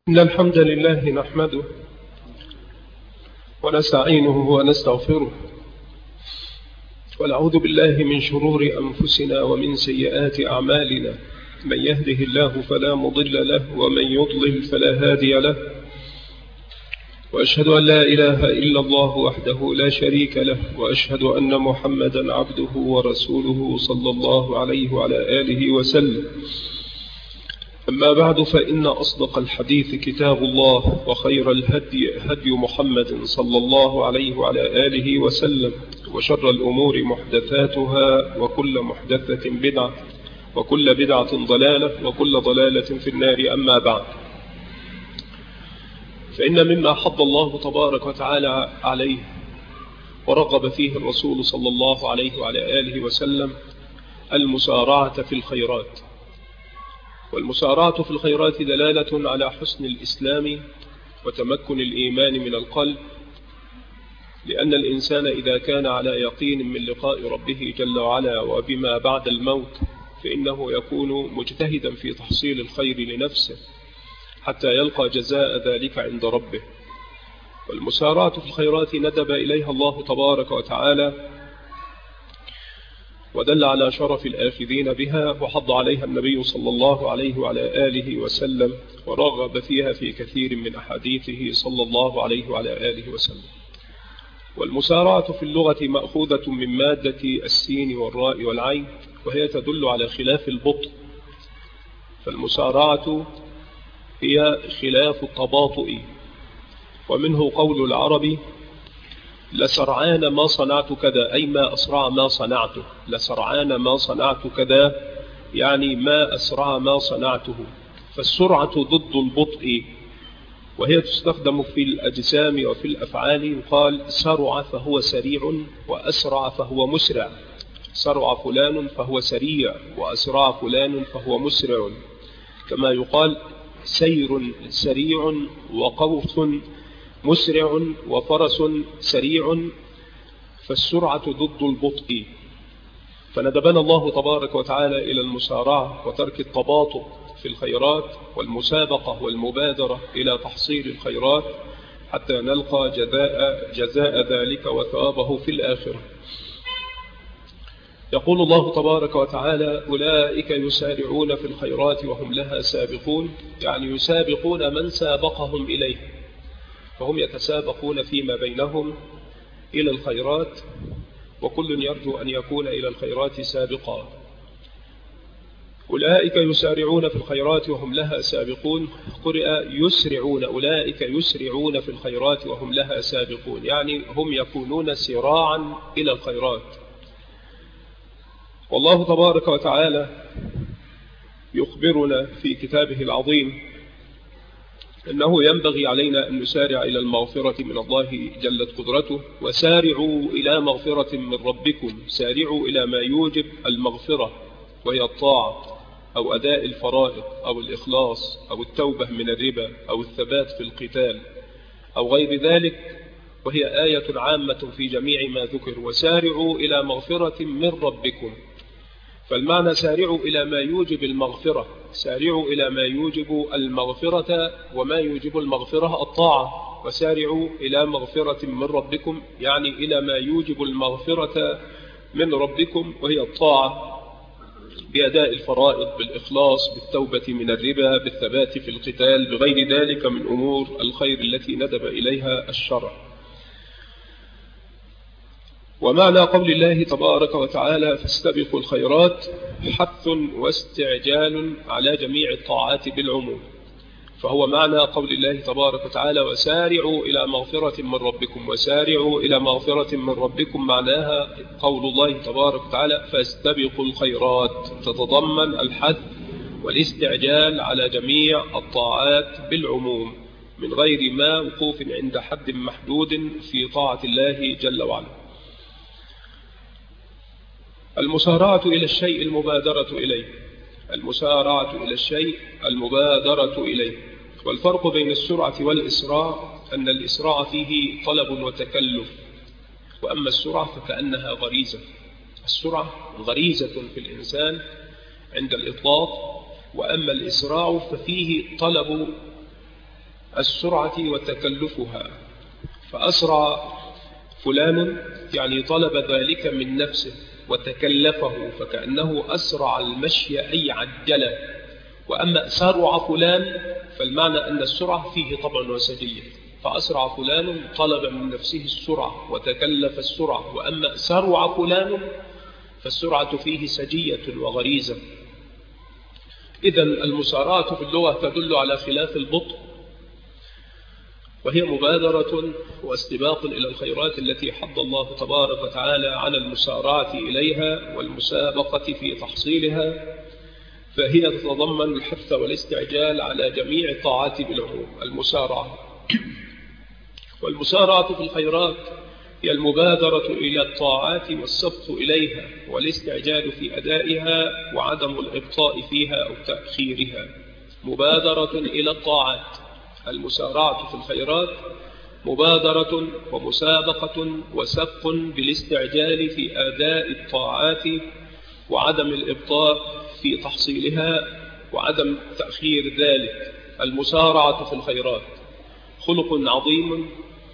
إن الحمد لله نحمده ونستعينه ونستغفره ونعوذ بالله من شرور أنفسنا ومن سيئات أعمالنا. من يهده الله فلا مضل له ومن يضلل فلا هادي له، وأشهد أن لا إله إلا الله وحده لا شريك له، وأشهد أن محمدا عبده ورسوله صلى الله عليه وعلى آله وسلم. أما بعد، فإن أصدق الحديث كتاب الله، وخير الهدي هدي محمد صلى الله عليه وعلى آله وسلم، وشر الأمور محدثاتها، وكل محدثة بدعة، وكل بدعة ضلالة، وكل ضلالة في النار. أما بعد، فإن مما حض الله تبارك وتعالى عليه ورغب فيه الرسول صلى الله عليه وعلى آله وسلم المسارعة في الخيرات. والمسارعة في الخيرات دلالة على حسن الإسلام وتمكن الإيمان من القلب، لأن الإنسان إذا كان على يقين من لقاء ربه جل وعلا وبما بعد الموت، فإنه يكون مجتهدا في تحصيل الخير لنفسه حتى يلقى جزاء ذلك عند ربه. والمسارعة في الخيرات ندب إليها الله تبارك وتعالى ودل على شرف الآخذين بها، وحض عليها النبي صلى الله عليه وعلى آله وسلم، ورغب فيها في كثير من أحاديثه صلى الله عليه وعلى آله وسلم. والمسارعة في اللغة مأخوذة من مادة السين والراء والعين، وهي تدل على خلاف البطء. فالمسارعة هي خلاف التباطؤ، ومنه قول العرب: لسرعان ما صنعت كذا، أي ما أسرع ما صنعته. لسرعان ما صنعت كذا يعني ما أسرع ما صنعته. فالسرعة ضد البطء، وهي تستخدم في الأجسام وفي الأفعال. يقال سرع فهو سريع، وأسرع فهو مسرع. سرع فلان فهو سريع، وأسرع فلان فهو مسرع. كما يقال سير سريع، وقوس مسرع، وفرس سريع. فالسرعة ضد البطء. فندبنا الله تبارك وتعالى إلى المسارعة وترك التباطؤ في الخيرات، والمسابقة والمبادرة إلى تحصيل الخيرات، حتى نلقى جزاء ذلك وثوابه في الآخرة. يقول الله تبارك وتعالى: أولئك يسارعون في الخيرات وهم لها سابقون، يعني يسابقون من سابقهم إليه، فهم يتسابقون فيما بينهم إلى الخيرات، وكل يرجو أن يكون إلى الخيرات سابقا. أولئك يسارعون في الخيرات وهم لها سابقون، قرئ يسرعون. أولئك يسرعون في الخيرات وهم لها سابقون، يعني هم يكونون سراعا إلى الخيرات. والله تبارك وتعالى يخبرنا في كتابه العظيم أنه ينبغي علينا أن نسارع إلى المغفرة من الله جلت قدرته. وسارعوا إلى مغفرة من ربكم. سارعوا إلى ما يوجب المغفرة، وهي الطاعة أو أداء الفرائض أو الإخلاص أو التوبة من الربا أو الثبات في القتال أو غير ذلك، وهي آية عامة في جميع ما ذكر. وسارعوا إلى مغفرة من ربكم، فالمعنى سارعوا إلى ما يوجب المغفرة. سارعوا إلى ما يوجب المغفرة، وما يوجب المغفرة الطاعة. وسارعوا إلى مغفرة من ربكم، يعني إلى ما يوجب المغفرة من ربكم، وهي الطاعة بأداء الفرائض، بالإخلاص، بالتوبة من الربا، بالثبات في القتال، بغير ذلك من أمور الخير التي ندب إليها الشرع. ومعنى قول الله تبارك وتعالى: فاستبقوا الخيرات، حث واستعجال على جميع الطاعات بالعموم. فهو معنى قول الله تبارك وتعالى: وسارعوا إلى مغفرة من ربكم. وسارعوا إلى مغفرة من ربكم معناها قول الله تبارك وتعالى: فاستبقوا الخيرات، تتضمن الحث والاستعجال على جميع الطاعات بالعموم، من غير ما وقوف عند حد محدود في طاعة الله جل وعلا. المسارعة إلى الشيء المبادرة إليه. المسارعة إلى الشيء المبادرة إليه. والفرق بين السرعة والإسراع أن الإسراع فيه طلب وتكلف، وأما السرعة فكأنها غريزة. السرعة غريزة في الإنسان عند الإطلاق، وأما الإسراع ففيه طلب السرعة وتكلفها، فأسرع فلان يعني طلب ذلك من نفسه وتكلفه، فكأنه أسرع المشي أي عجله. وأما سرع فلان فالمعنى أن السرعة فيه طبع وسجية، فأسرع فلان طلب من نفسه السرعة وتكلف السرعة. وأما سرع فلان فالسرعة فيه سجية وغريزة. إذن المسارعة في اللغة تدل على خلاف البطء، وهي مبادرة واستباق إلى الخيرات التي حض الله تبارك وتعالى على المسارعة إليها والمسابقة في تحصيلها، فهي تتضمن الحث والاستعجال على جميع الطاعات بالعموم. المسارعة والمسارعة في الخيرات هي المبادرة إلى الطاعات والسبق إليها والاستعجال في أدائها وعدم الإبطاء فيها أو تأخيرها. مبادرة إلى الطاعات، المسارعة في الخيرات مبادرة ومسابقة وسبق بالاستعجال في أداء الطاعات وعدم الإبطاء في تحصيلها وعدم تأخير ذلك. المسارعة في الخيرات خلق عظيم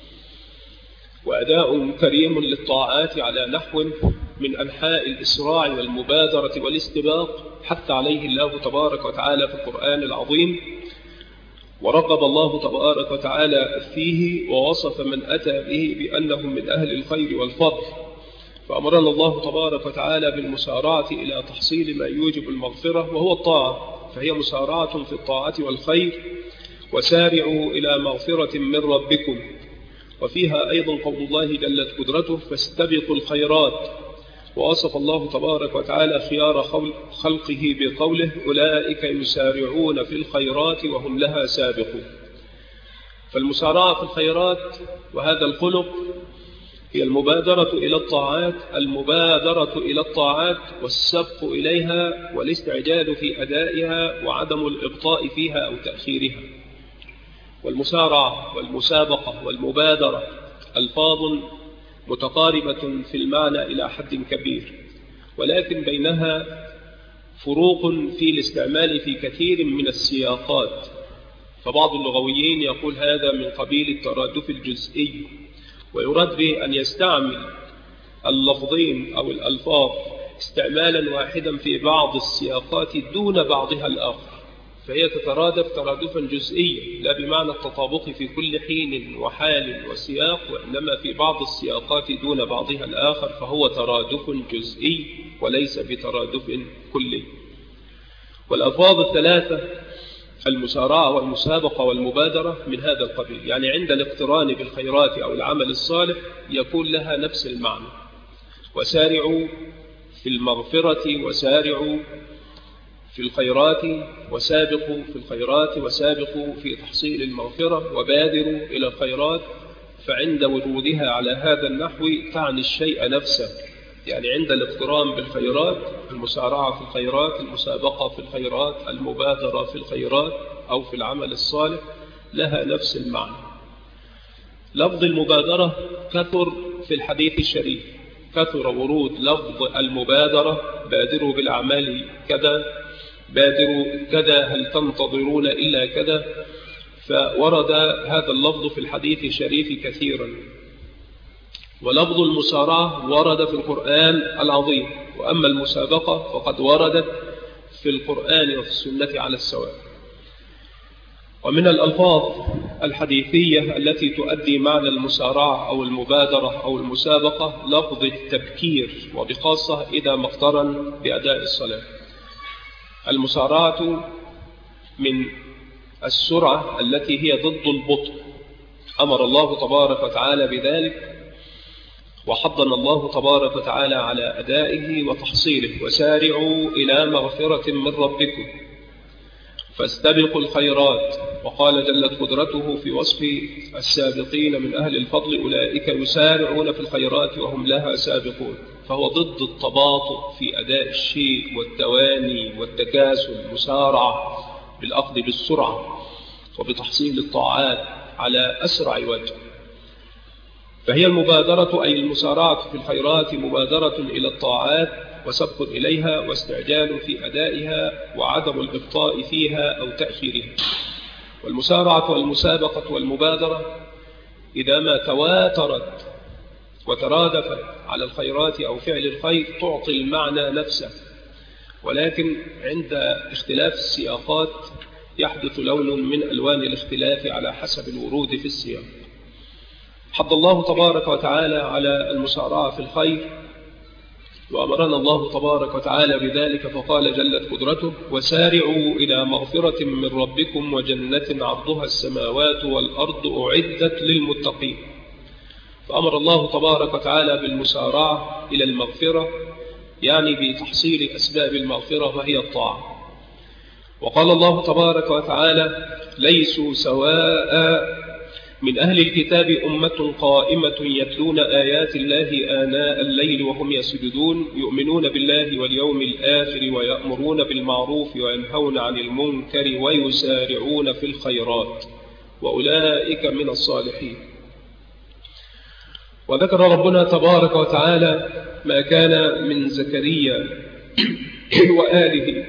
وأداء كريم للطاعات على نحو من أنحاء الإسراع والمبادرة والاستباق حث عليه الله تبارك وتعالى في القرآن العظيم، ورغب الله تبارك وتعالى فيه ووصف من أتى به بأنهم من أهل الخير والفضل. فأمرنا الله تبارك وتعالى بالمسارعة إلى تحصيل ما يوجب المغفرة وهو الطاعة، فهي مسارعة في الطاعة والخير. وسارعوا إلى مغفرة من ربكم، وفيها أيضا قول الله جلت قدرته فاستبقوا الخيرات. ووصف الله تبارك وتعالى خيار خلقه بقوله أولئك يسارعون في الخيرات وهم لها سابقون. فالمسارعة في الخيرات وهذا الخلق هي المبادرة إلى الطاعات، المبادرة إلى الطاعات والسبق إليها والاستعجال في أدائها وعدم الإبطاء فيها أو تأخيرها. والمسارعة والمسابقة والمبادرة ألفاظ متقاربة في المعنى إلى حد كبير، ولكن بينها فروق في الاستعمال في كثير من السياقات. فبعض اللغويين يقول هذا من قبيل الترادف الجزئي، ويراد به أن يستعمل اللفظين أو الألفاظ استعمالا واحدا في بعض السياقات دون بعضها الآخر، فهي تترادف ترادفا جزئيا لا بمعنى التطابق في كل حين وحال وسياق، وإنما في بعض السياقات دون بعضها الآخر، فهو ترادف جزئي وليس بترادف كلي. والألفاظ الثلاثة المسارعة والمسابقة والمبادرة من هذا القبيل، يعني عند الاقتران بالخيرات أو العمل الصالح يكون لها نفس المعنى. وسارعوا في المغفرة وسارعوا في الخيرات وسابقوا في الخيرات وسابقوا في تحصيل المغفرة وبادروا إلى الخيرات، فعند وجودها على هذا النحو تعني الشيء نفسه، يعني عند الاقتران بالخيرات المسارعة في الخيرات، المسابقة في الخيرات، المبادرة في الخيرات أو في العمل الصالح لها نفس المعنى. لفظ المبادرة كثر في الحديث الشريف، كثر ورود لفظ المبادرة بادروا بالأعمال كذا، بادروا كذا، هل تنتظرون إلا كذا، فورد هذا اللفظ في الحديث الشريف كثيرا. ولفظ المسارعة ورد في القرآن العظيم، وأما المسابقة فقد وردت في القرآن وفي السنة على السواء. ومن الألفاظ الحديثية التي تؤدي معنى المسارعة أو المبادرة أو المسابقة لفظ التبكير، وبخاصة إذا ما اقترن بأداء الصلاة. المسارعة من السرعة التي هي ضد البطء، أمر الله تبارك وتعالى بذلك وحضنا الله تبارك وتعالى على أدائه وتحصيله. وسارعوا إلى مغفرة من ربكم فاستبقوا الخيرات. وقال جلت قدرته في وصف السابقين من أهل الفضل أولئك يسارعون في الخيرات وهم لها سابقون، فهو ضد التباطؤ في أداء الشيء والتواني والتكاسل، مسارعة بالأخذ بالسرعة وبتحصيل الطاعات على أسرع وجه. فهي المبادرة أي المسارعة في الخيرات مبادرة إلى الطاعات وسبق إليها واستعجال في أدائها وعدم الإبطاء فيها أو تأخيرها. والمسارعة والمسابقة والمبادرة إذا ما تواترت وترادفت على الخيرات أو فعل الخير تعطي المعنى نفسه، ولكن عند اختلاف السياقات يحدث لون من ألوان الاختلاف على حسب الورود في السياق. حض الله تبارك وتعالى على المسارعة في الخير، وأمرنا الله تبارك وتعالى بذلك فقال جلت قدرته: وسارعوا إلى مغفرة من ربكم وجنة عرضها السماوات والأرض أعدت للمتقين. فأمر الله تبارك وتعالى بالمسارعة إلى المغفرة، يعني بتحصيل أسباب المغفرة وهي الطاعة. وقال الله تبارك وتعالى: ليسوا سواء من أهل الكتاب أمة قائمة يتلون آيات الله آناء الليل وهم يسجدون يؤمنون بالله واليوم الآخر ويأمرون بالمعروف وينهون عن المنكر ويسارعون في الخيرات وأولئك من الصالحين. وذكر ربنا تبارك وتعالى ما كان من زكريا وآله.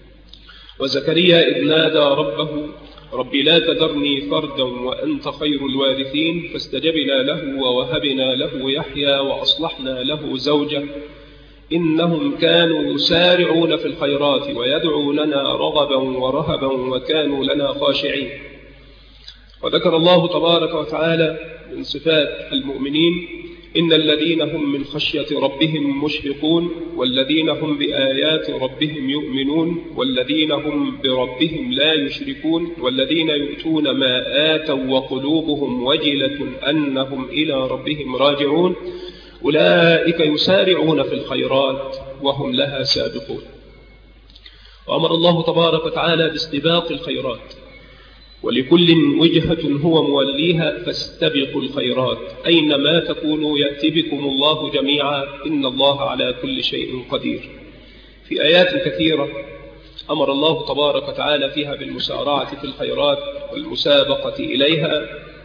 وزكريا إذ نادى ربه: رب لا تذرني فردا وأنت خير الوارثين، فاستجبنا له ووهبنا له يحيى وأصلحنا له زوجه إنهم كانوا يسارعون في الخيرات ويدعوننا رغبا ورهبا وكانوا لنا خاشعين. وذكر الله تبارك وتعالى من صفات المؤمنين: إن الذين هم من خشية ربهم مشفقون والذين هم بآيات ربهم يؤمنون والذين هم بربهم لا يشركون والذين يؤتون ما آتوا وقلوبهم وجلة أنهم إلى ربهم راجعون أولئك يسارعون في الخيرات وهم لها سابقون. وأمر الله تبارك وتعالى باستباق الخيرات، ولكل وجهة هو موليها فاستبقوا الخيرات أينما تكونوا يأتي بكم الله جميعا إن الله على كل شيء قدير. في آيات كثيرة أمر الله تبارك وتعالى فيها بالمسارعة في الخيرات والمسابقة إليها،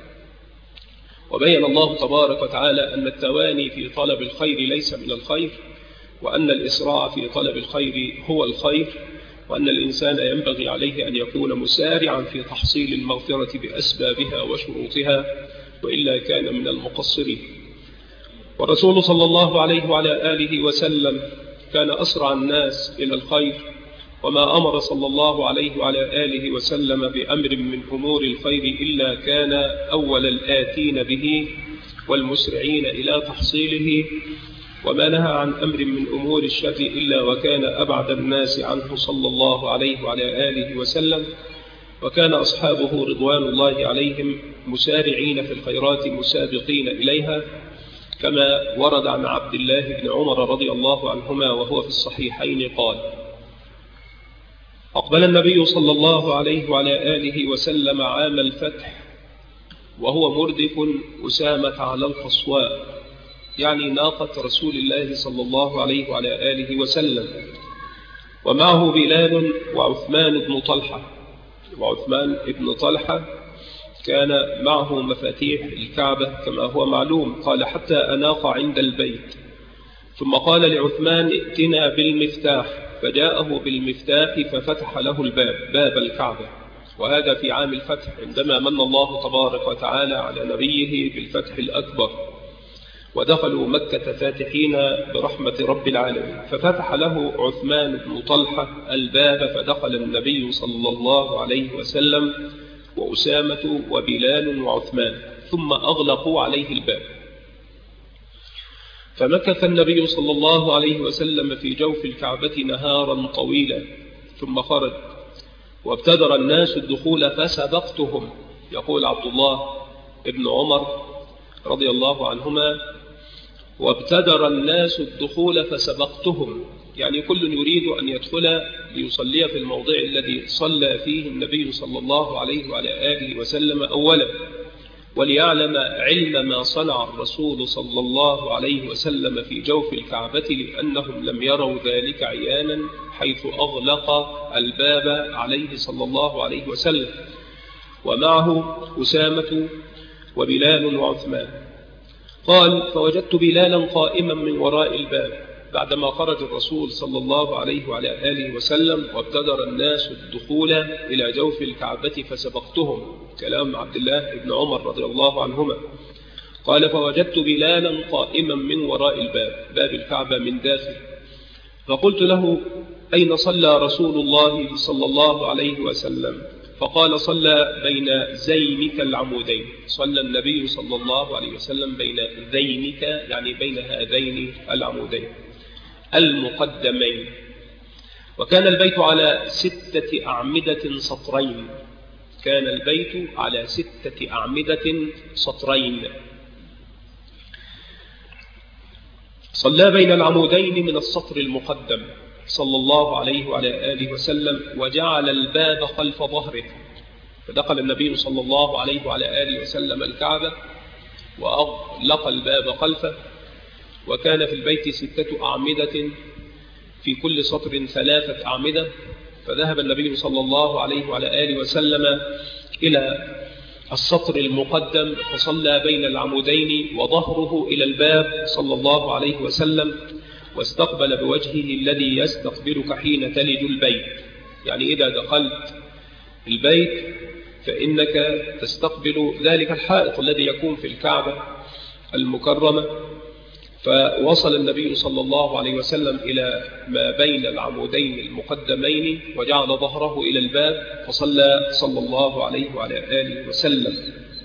وبين الله تبارك وتعالى أن التواني في طلب الخير ليس من الخير، وأن الإسراع في طلب الخير هو الخير، وأن الإنسان ينبغي عليه أن يكون مسارعا في تحصيل المغفرة بأسبابها وشروطها، وإلا كان من المقصرين. والرسول صلى الله عليه وعلى آله وسلم كان أسرع الناس إلى الخير، وما أمر صلى الله عليه وعلى آله وسلم بأمر من أمور الخير إلا كان أول الآتين به والمسرعين إلى تحصيله، وما نهى عن أمر من أمور الشر إلا وكان أبعد الناس عنه صلى الله عليه وعلى آله وسلم. وكان أصحابه رضوان الله عليهم مسارعين في الخيرات مسابقين إليها، كما ورد عن عبد الله بن عمر رضي الله عنهما وهو في الصحيحين قال: أقبل النبي صلى الله عليه وعلى آله وسلم عام الفتح وهو مردف أسامة على القصواء، يعني ناقة رسول الله صلى الله عليه وعلى آله وسلم، ومعه بلال وعثمان بن طلحة. وعثمان بن طلحة كان معه مفاتيح الكعبة كما هو معلوم، قال: حتى أناق عند البيت، ثم قال لعثمان: ائتنا بالمفتاح، فجاءه بالمفتاح ففتح له الباب، باب الكعبة. وهذا في عام الفتح عندما من الله تبارك وتعالى على نبيه بالفتح الأكبر، ودخلوا مكة فاتحين برحمة رب العالمين، ففتح له عثمان بن طلحة الباب، فدخل النبي صلى الله عليه وسلم وأسامة وبلال وعثمان، ثم أغلقوا عليه الباب. فمكث النبي صلى الله عليه وسلم في جوف الكعبة نهارا طويلا، ثم خرج وابتدر الناس الدخول فسبقتهم. يقول عبد الله ابن عمر رضي الله عنهما: وابتدر الناس الدخول فسبقتهم، يعني كل يريد أن يدخل ليصلي في الموضع الذي صلى فيه النبي صلى الله عليه وعلى آله وسلم أولا، وليعلم علم ما صنع الرسول صلى الله عليه وسلم في جوف الكعبة، لأنهم لم يروا ذلك عيانا حيث أغلق الباب عليه صلى الله عليه وسلم، ومعه أسامة وبلال وعثمان. قال: فوجدت بلالا قائما من وراء الباب بعدما خرج الرسول صلى الله عليه وعلى آله وسلم وابتدر الناس الدخول إلى جوف الكعبة فسبقتهم، كلام عبد الله بن عمر رضي الله عنهما. قال: فوجدت بلالا قائما من وراء الباب، باب الكعبة من داخل، فقلت له: أين صلى رسول الله صلى الله عليه وسلم؟ فقال: صلى بين زينك العمودين. صلى النبي صلى الله عليه وسلم بين ذينك، يعني بين هذين العمودين المقدمين. وكان البيت على 6 أعمدة سطرين، كان البيت على 6 أعمدة سطرين. صلى بين العمودين من السطر المقدم صلى الله عليه وعلى آله وسلم، وجعل الباب خلف ظهره، فدخل النبي صلى الله عليه وعلى آله وسلم الكعبة وأغلق الباب خلفه. وكان في البيت 6 أعمدة، في كل سطر 3 أعمدة. فذهب النبي صلى الله عليه وعلى آله وسلم إلى السطر المقدم فصلى بين العمودين وظهره إلى الباب صلى الله عليه وسلم، واستقبل بوجهه الذي يستقبلك حين تلج البيت. يعني إذا دخلت البيت فإنك تستقبل ذلك الحائط الذي يكون في الكعبة المكرمة. فوصل النبي صلى الله عليه وسلم إلى ما بين العمودين المقدمين وجعل ظهره إلى الباب فصلى صلى الله عليه وعلى آله وسلم.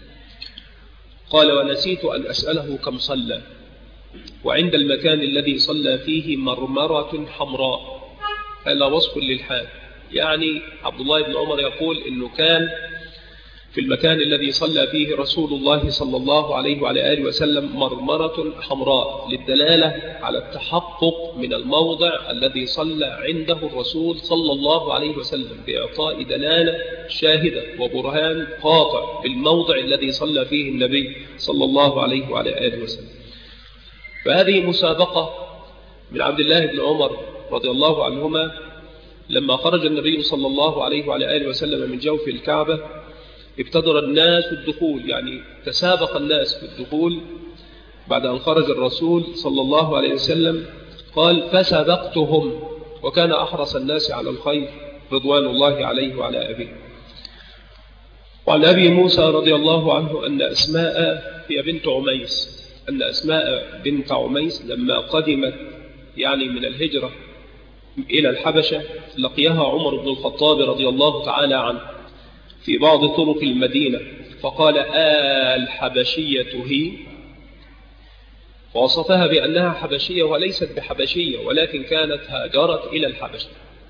قال: ونسيت أن أسأله كم صلى. وعند المكان الذي صلى فيه مرمرة حمراء. هذا وصف للحال. يعني عبد الله بن عمر يقول إنه كان في المكان الذي صلى فيه رسول الله صلى الله عليه وعلى آله وسلم مرمرة حمراء، للدلالة على التحقق من الموضع الذي صلى عنده الرسول صلى الله عليه وسلم، بإعطاء دلالة شاهدة وبرهان قاطع بالموضع الذي صلى فيه النبي صلى الله عليه وعلى آله وسلم. فهذه مسابقة من عبد الله بن عمر رضي الله عنهما. لما خرج النبي صلى الله عليه وعلى آله وسلم من جوف الكعبة ابتدر الناس الدخول، يعني تسابق الناس في الدخول بعد أن خرج الرسول صلى الله عليه وسلم. قال: فسبقتهم، وكان أحرص الناس على الخير رضوان الله عليه وعلى أبيه. وعن أبي موسى رضي الله عنه أن أسماء هي بنت عميس، أن أسماء بنت عميس لما قدمت يعني من الهجرة إلى الحبشة لقيها عمر بن الخطاب رضي الله تعالى عنه في بعض طرق المدينة، فقال: الحبشية هي، ووصفها بأنها حبشية وليست بحبشية، ولكن كانت هاجرت إلى الحبشة.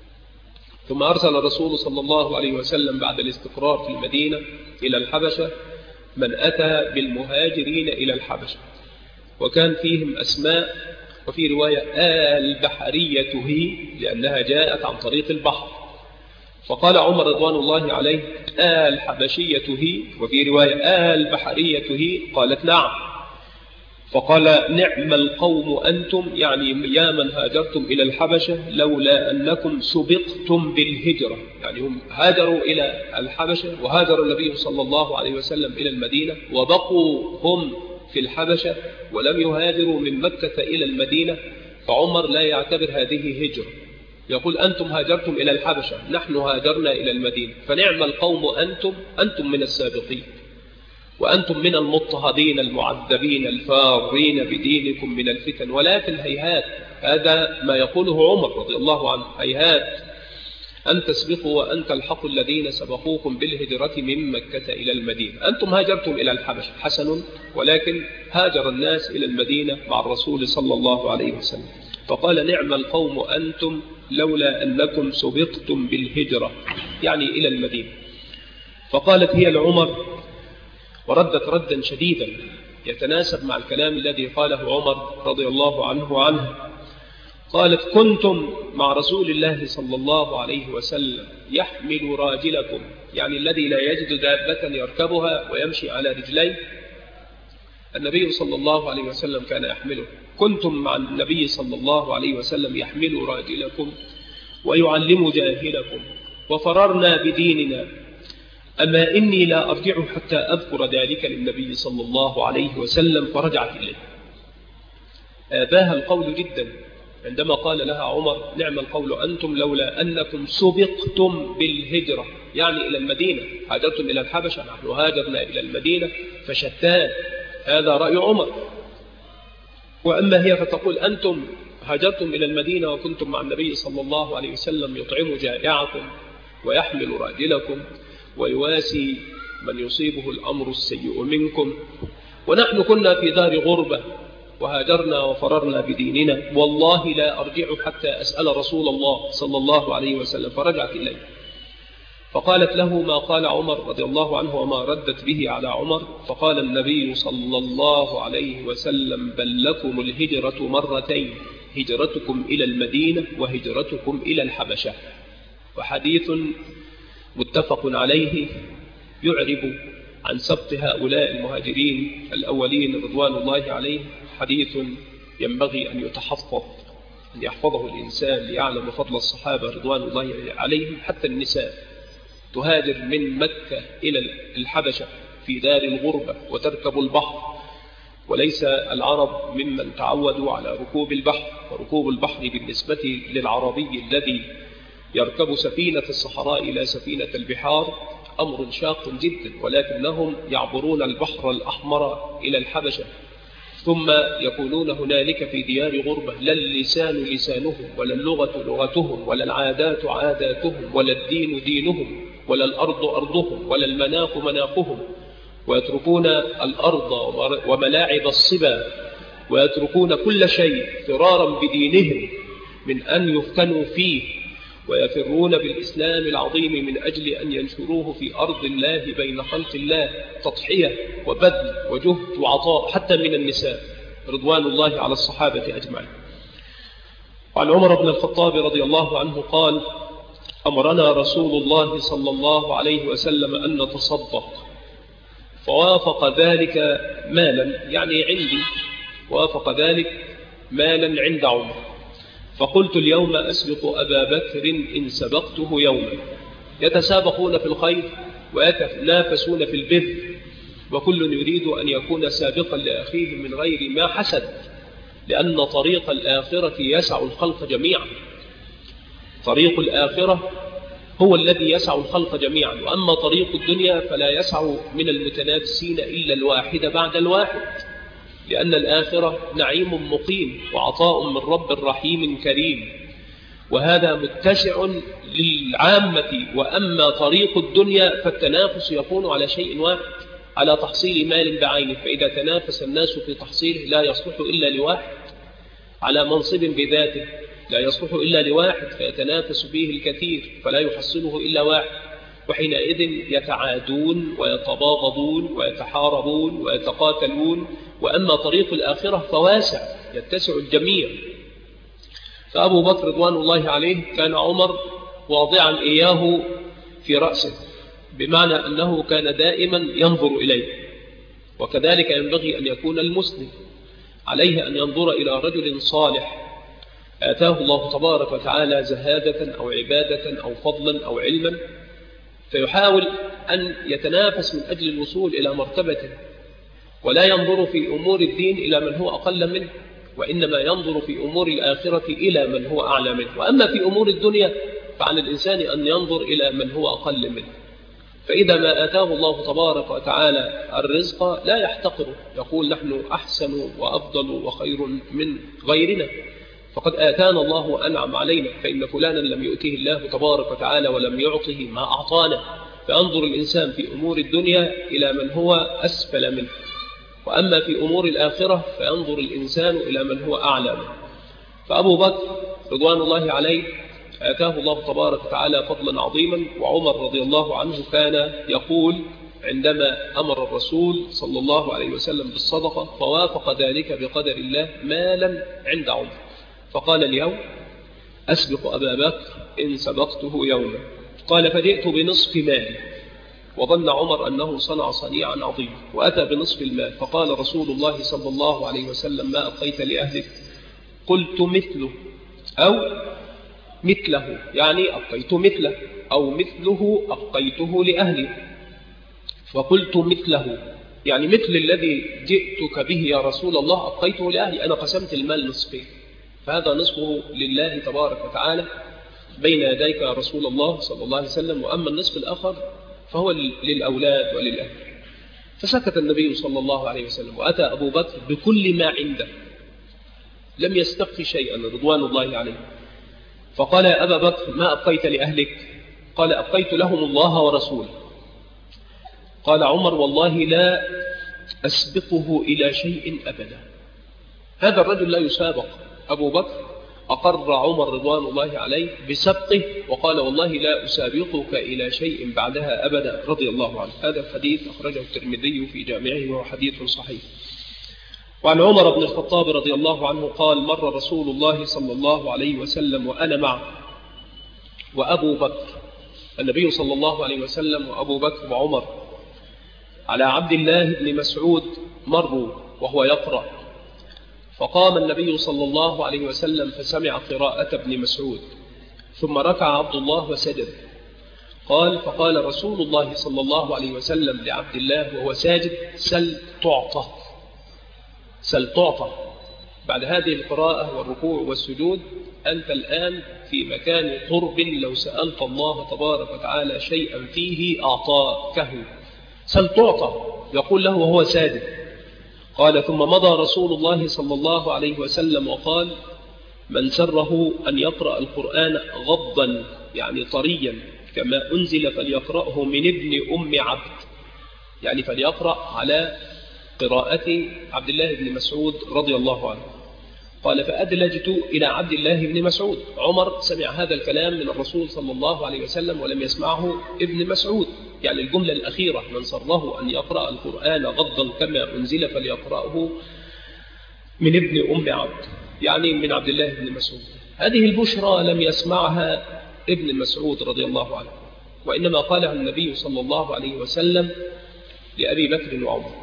ثم أرسل الرسول صلى الله عليه وسلم بعد الاستقرار في المدينة إلى الحبشة من أتى بالمهاجرين إلى الحبشة، وكان فيهم أسماء، وفي رواية البحرية هي، لأنها جاءت عن طريق البحر. فقال عمر رضوان الله عليه: الحبشية هي، وفي رواية البحرية هي، قالت: نعم. فقال: نعم القوم أنتم، يعني يا من هاجرتم إلى الحبشة، لولا أنكم سبقتم بالهجرة. يعني هم هاجروا إلى الحبشة، وهاجر النبي صلى الله عليه وسلم إلى المدينة، وبقوا هم في الحبشة ولم يهاجروا من مكة إلى المدينة. فعمر لا يعتبر هذه هجرة، يقول: أنتم هاجرتم إلى الحبشة، نحن هاجرنا إلى المدينة، فنعم القوم أنتم من السابقين، وأنتم من المضطهدين المعذبين الفارين بدينكم من الفتن. ولكن هيهات، هذا ما يقوله عمر رضي الله عنه، هيهات أن تسبقوا وأن تلحقوا الذين سبقوكم بالهجرة من مكة إلى المدينة. أنتم هاجرتم إلى الحبشة حسن، ولكن هاجر الناس إلى المدينة مع الرسول صلى الله عليه وسلم. فقال: نعم القوم أنتم لولا أنكم سبقتم بالهجرة، يعني إلى المدينة. فقالت هي لعمر، وردت ردا شديدا يتناسب مع الكلام الذي قاله عمر رضي الله عنه. قالت: كنتم مع رسول الله صلى الله عليه وسلم يحمل راجلكم، يعني الذي لا يجد دابة يركبها ويمشي على رجليه، النبي صلى الله عليه وسلم كان يحمله. كنتم مع النبي صلى الله عليه وسلم يحمل راجلكم ويعلم جاهلكم، وفررنا بديننا. أما إني لا أرجع حتى أذكر ذلك للنبي صلى الله عليه وسلم، فرجعت إليه. آباها القول جدا، عندما قال لها عمر: نعم القول أنتم لولا أنكم سبقتم بالهجرة، يعني إلى المدينة، هاجرتم إلى الحبشة، نحن هاجرنا إلى المدينة فشتان. هذا رأي عمر. وأما هي فتقول: أنتم هاجرتم إلى المدينة وكنتم مع النبي صلى الله عليه وسلم يطعم جائعكم ويحمل راجلكم ويواسي من يصيبه الأمر السيء منكم، ونحن كنا في دار غربة وهاجرنا وفررنا بديننا، والله لا أرجع حتى أسأل رسول الله صلى الله عليه وسلم. فرجعت إليه فقالت له ما قال عمر رضي الله عنه وما ردت به على عمر. فقال النبي صلى الله عليه وسلم: بل لكم الهجرة مرتين، هجرتكم إلى المدينة وهجرتكم إلى الحبشة. وحديث متفق عليه يعرب عن سبط هؤلاء المهاجرين الأولين رضوان الله عليهم، حديث ينبغي أن يتحفظ، أن يحفظه الإنسان ليعلم فضل الصحابة رضوان الله عليهم. حتى النساء تهاجر من مكة إلى الحبشة في دار الغربة وتركب البحر، وليس العرب ممن تعودوا على ركوب البحر، وركوب البحر بالنسبة للعربي الذي يركب سفينة الصحراء إلى سفينة البحار أمر شاق جدا، ولكنهم يعبرون البحر الأحمر إلى الحبشة ثم يكونون هنالك في ديار غربة، لا اللسان لسانهم ولا اللغة لغتهم ولا العادات عاداتهم ولا الدين دينهم ولا الأرض أرضهم ولا المناخ مناخهم، ويتركون الأرض وملاعب الصبا ويتركون كل شيء فرارا بدينهم من أن يفتنوا فيه، ويفرون بالإسلام العظيم من أجل أن ينشروه في أرض الله بين خلق الله، تضحية وبذل وجهد وعطاء حتى من النساء رضوان الله على الصحابة أجمعين. وعن عمر بن الخطاب رضي الله عنه قال: أمرنا رسول الله صلى الله عليه وسلم أن نتصدق، فوافق ذلك مالا، يعني عندي وافق ذلك مالا عند عمر، فقلت اليوم أسبق أبا بكر إن سبقته يوما. يتسابقون في الخير ويتنافسون في البر، وكل يريد أن يكون سابقا لأخيه من غير ما حسد، لأن طريق الآخرة يسع الخلق جميعا. طريق الآخرة هو الذي يسع الخلق جميعا، وأما طريق الدنيا فلا يسع من المتنافسين إلا الواحد بعد الواحد، لأن الآخرة نعيم مقيم وعطاء من رب رحيم كريم، وهذا متسع للعامة. وأما طريق الدنيا فالتنافس يكون على شيء واحد، على تحصيل مال بعينه، فإذا تنافس الناس في تحصيله لا يصلح إلا لواحد، على منصب بذاته لا يصلح إلا لواحد فيتنافس فيه الكثير فلا يحصله إلا واحد، وحينئذ يتعادون ويتباغضون ويتحاربون ويتقاتلون. وأما طريق الآخرة فواسع يتسع الجميع. فأبو بكر رضوان الله عليه كان عمر واضعا إياه في رأسه، بمعنى أنه كان دائما ينظر إليه، وكذلك ينبغي أن يكون المسلم عليه أن ينظر إلى رجل صالح آتاه الله تبارك وتعالى زهادة أو عبادة أو فضلا أو علما، فيحاول أن يتنافس من أجل الوصول إلى مرتبته، ولا ينظر في أمور الدين إلى من هو أقل منه، وإنما ينظر في أمور الآخرة إلى من هو أعلى منه. وأما في أمور الدنيا فعلى الإنسان أن ينظر إلى من هو أقل منه، فإذا ما آتاه الله تبارك وتعالى الرزق لا يحتقره، يقول نحن أحسن وأفضل وخير من غيرنا، فقد آتانا الله وأنعم علينا، فإن فلانا لم يؤته الله تبارك وتعالى ولم يعطه ما أعطانا. فأنظر الإنسان في أمور الدنيا إلى من هو أسفل منه، وأما في أمور الآخرة فينظر الإنسان إلى من هو أعلى منه. فأبو بكر رضوان الله عليه آتاه الله تبارك وتعالى فضلا عظيما. وعمر رضي الله عنه كان يقول عندما أمر الرسول صلى الله عليه وسلم بالصدقة فوافق ذلك بقدر الله مالا عند عمر، فقال اليوم أسبق أبا بكر إن سبقته يوما. قال فجئت بنصف مالي، وظن عمر أنه صنع صنيعا عظيما، وأتى بنصف المال، فقال رسول الله صلى الله عليه وسلم ما أبقيت لأهلك؟ قلت مثله أو مثله، يعني أبقيت مثله، أو مثله أبقيته لأهلي. فقلت مثله يعني مثل الذي جئتك به يا رسول الله أبقيته لأهلي، أنا قسمت المال نصفين، فهذا نصفه لله تبارك وتعالى بين يديك يا رسول الله صلى الله عليه وسلم، وأما النصف الآخر فهو للأولاد وللأهل. فسكت النبي صلى الله عليه وسلم، وأتى أبو بكر بكل ما عنده، لم يستبق شيئا رضوان الله عليه. فقال يا أبا بكر ما أبقيت لأهلك؟ قال أبقيت لهم الله ورسوله. قال عمر والله لا أسبقه إلى شيء أبدا. هذا الرجل لا يسابق. أبو بكر أقر عمر رضوان الله عليه بسبقه وقال والله لا أسابقك إلى شيء بعدها أبدا رضي الله عنه. هذا الحديث أخرجه الترمذي في جامعه وهو حديث صحيح. وعن عمر بن الخطاب رضي الله عنه قال مر رسول الله صلى الله عليه وسلم وأنا معه وأبو بكر، النبي صلى الله عليه وسلم وأبو بكر وعمر، على عبد الله بن مسعود مروا وهو يقرأ، فقام النبي صلى الله عليه وسلم فسمع قراءة ابن مسعود، ثم ركع عبد الله وسجد. قال فقال رسول الله صلى الله عليه وسلم لعبد الله وهو ساجد سل تعطى، سل تعطى. بعد هذه القراءة والركوع والسجود أنت الآن في مكان قرب، لو سألت الله تبارك وتعالى شيئا فيه أعطاكه، سل تعطى، يقول له وهو ساجد. قال ثم مضى رسول الله صلى الله عليه وسلم وقال من سره أن يقرأ القرآن غضا يعني طريا كما أنزل فليقرأه من ابن أم عبد، يعني فليقرأ على قراءة عبد الله بن مسعود رضي الله عنه. قال فأدلجت إلى عبد الله بن مسعود. عمر سمع هذا الكلام من الرسول صلى الله عليه وسلم ولم يسمعه ابن مسعود، يعني الجملة الأخيرة من سره أن يقرأ القرآن غضا كما أنزل فليقرأه من ابن أم عبد، يعني من عبد الله بن مسعود. هذه البشرى لم يسمعها ابن مسعود رضي الله عنه، وإنما قالها النبي صلى الله عليه وسلم لأبي بكر وعمر.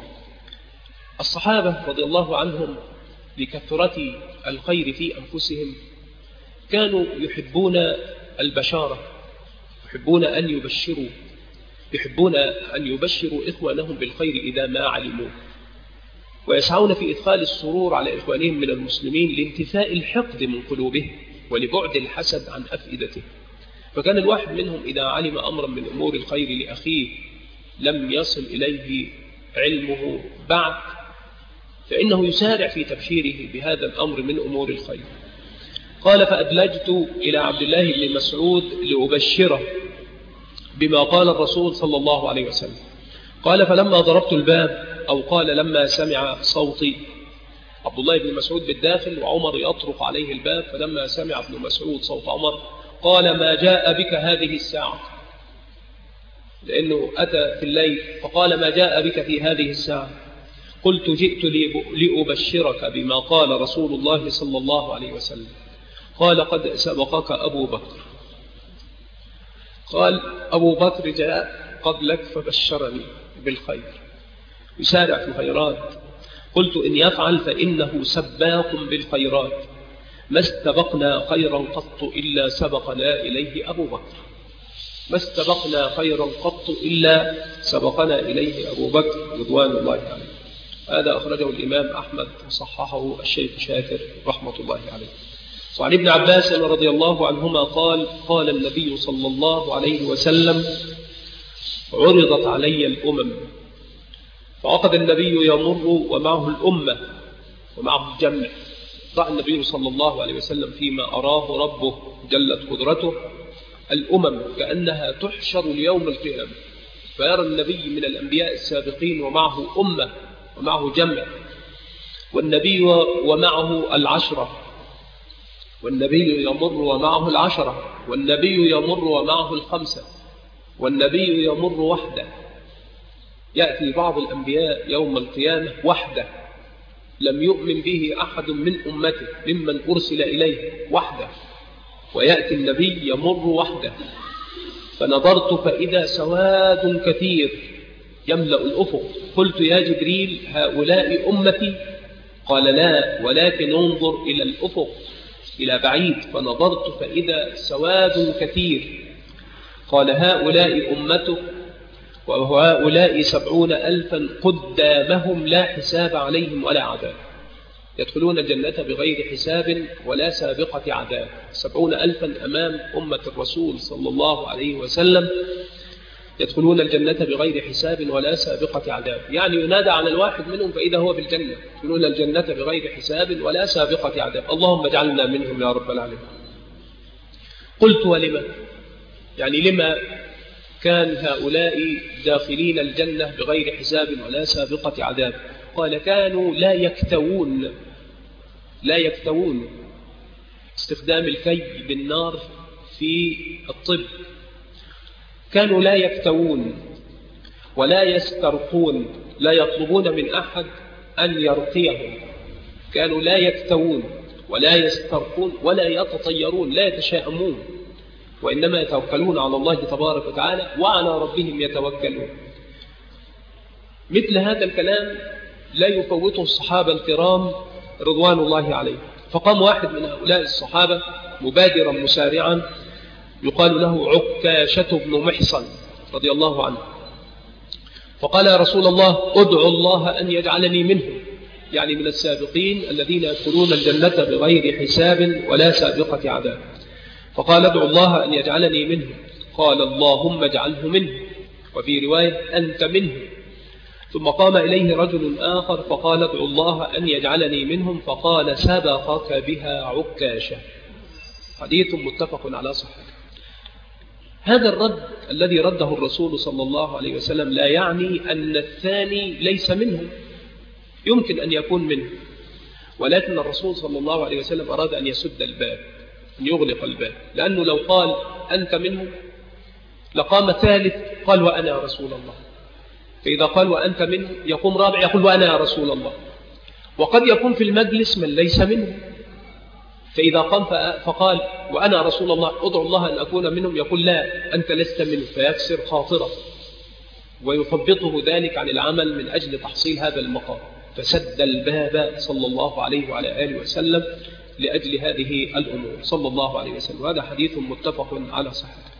الصحابة رضي الله عنهم لكثرة الخير في أنفسهم كانوا يحبون البشارة، يحبون أن يبشروا، يحبون أن يبشروا إخوانهم بالخير إذا ما علموا، ويسعون في إدخال السرور على إخوانهم من المسلمين لانتفاء الحقد من قلوبهم ولبعد الحسد عن أفئدته. فكان الواحد منهم إذا علم أمرا من أمور الخير لأخيه لم يصل إليه علمه بعد فإنه يسارع في تبشيره بهذا الأمر من أمور الخير. قال فأدلجت إلى عبد الله بن مسعود لأبشره بما قال الرسول صلى الله عليه وسلم. قال فلما ضربت الباب أو قال لما سمع صوتي، عبد الله بن مسعود بالداخل وعمر يطرق عليه الباب، فلما سمع ابن مسعود صوت عمر قال ما جاء بك هذه الساعة، لأنه أتى في الليل، فقال ما جاء بك في هذه الساعة؟ قلت جئت لأبشرك بما قال رسول الله صلى الله عليه وسلم. قال قد سبقك أبو بكر. قال أبو بكر جاء قبلك فبشرني بالخير، يسارع في الخيرات. قلت إن يفعل فإنه سباق بالخيرات، ما استبقنا خيرا قط إلا سبقنا إليه أبو بكر، ما استبقنا خيرا قط إلا سبقنا إليه أبو بكر رضوان الله عليه. هذا أخرجه الإمام أحمد وصححه الشيخ شاكر رحمة الله عليه. وعن ابن عباس رضي الله عنهما قال قال النبي صلى الله عليه وسلم عرضت علي الأمم فعقد النبي يمر ومعه الأمة ومعه الجمع. رأى النبي صلى الله عليه وسلم فيما أراه ربه جلت قدرته الأمم كأنها تحشر ليوم القيامة، فيرى النبي من الأنبياء السابقين ومعه أمة ومعه جمع، والنبي ومعه العشرة، والنبي يمر ومعه العشرة، والنبي يمر ومعه الخمسة، والنبي يمر وحده. يأتي بعض الأنبياء يوم القيامة وحده لم يؤمن به أحد من أمته ممن أرسل إليه وحده، ويأتي النبي يمر وحده. فنظرت فإذا سواد كثير يملأ الأفق. قلت يا جبريل هؤلاء أمتي؟ قال لا، ولكن انظر إلى الأفق إلى بعيد. فنظرت فإذا سواد كثير. قال هؤلاء أمته وهؤلاء 70,000 قدامهم لا حساب عليهم ولا عذاب. يدخلون الجنة بغير حساب ولا سابقة عذاب. 70,000 أمام أمة الرسول صلى الله عليه وسلم يدخلون الجنة بغير حساب ولا سابقة عذاب، يعني ينادى على الواحد منهم فإذا هو في الجنة. يدخلون الجنة بغير حساب ولا سابقة عذاب. اللهم اجعلنا منهم يا رب العالمين. قلت ولما؟ يعني لما كان هؤلاء داخلين الجنة بغير حساب ولا سابقة عذاب؟ قال كانوا لا يكتوون استخدام الكي بالنار في الطب. كانوا لا يكتوون ولا يسترقون، لا يطلبون من أحد أن يرقيهم. كانوا لا يكتوون ولا يسترقون ولا يتطيرون، لا يتشاءمون، وإنما يتوكلون على الله تبارك وتعالى وعلى ربهم يتوكلون. مثل هذا الكلام لا يفوته الصحابة الكرام رضوان الله عليهم. فقام واحد من هؤلاء الصحابة مبادرا مسارعا يقال له عكاشة بن محصن رضي الله عنه، فقال يا رسول الله ادعو الله أن يجعلني منهم، يعني من السابقين الذين يدخلون الجنة بغير حساب ولا سابقة عذاب. فقال ادعو الله أن يجعلني منهم. قال اللهم اجعله منه، وفي رواية أنت منه. ثم قام إليه رجل آخر فقال ادعو الله أن يجعلني منهم، فقال سبقك بها عكاشة. حديث متفق على صحته. هذا الرد الذي رده الرسول صلى الله عليه وسلم لا يعني أن الثاني ليس منهم، يمكن أن يكون منه، ولكن الرسول صلى الله عليه وسلم أراد أن يسد الباب، أن يغلق الباب، لأنه لو قال أنت منه لقام ثالث قال وأنا يا رسول الله. فإذا قال وأنت منه يقوم رابع يقول وأنا يا رسول الله. وقد يكون في المجلس من ليس منه، فإذا قام فقال وأنا رسول الله ادعو الله أن أكون منهم يقول لا أنت لست منه، فيكسر خاطره ويثبطه ذلك عن العمل من أجل تحصيل هذا المقام. فسد الباب صلى الله عليه وعلى آله وسلم لأجل هذه الأمور صلى الله عليه وسلم. وهذا حديث متفق على صحته.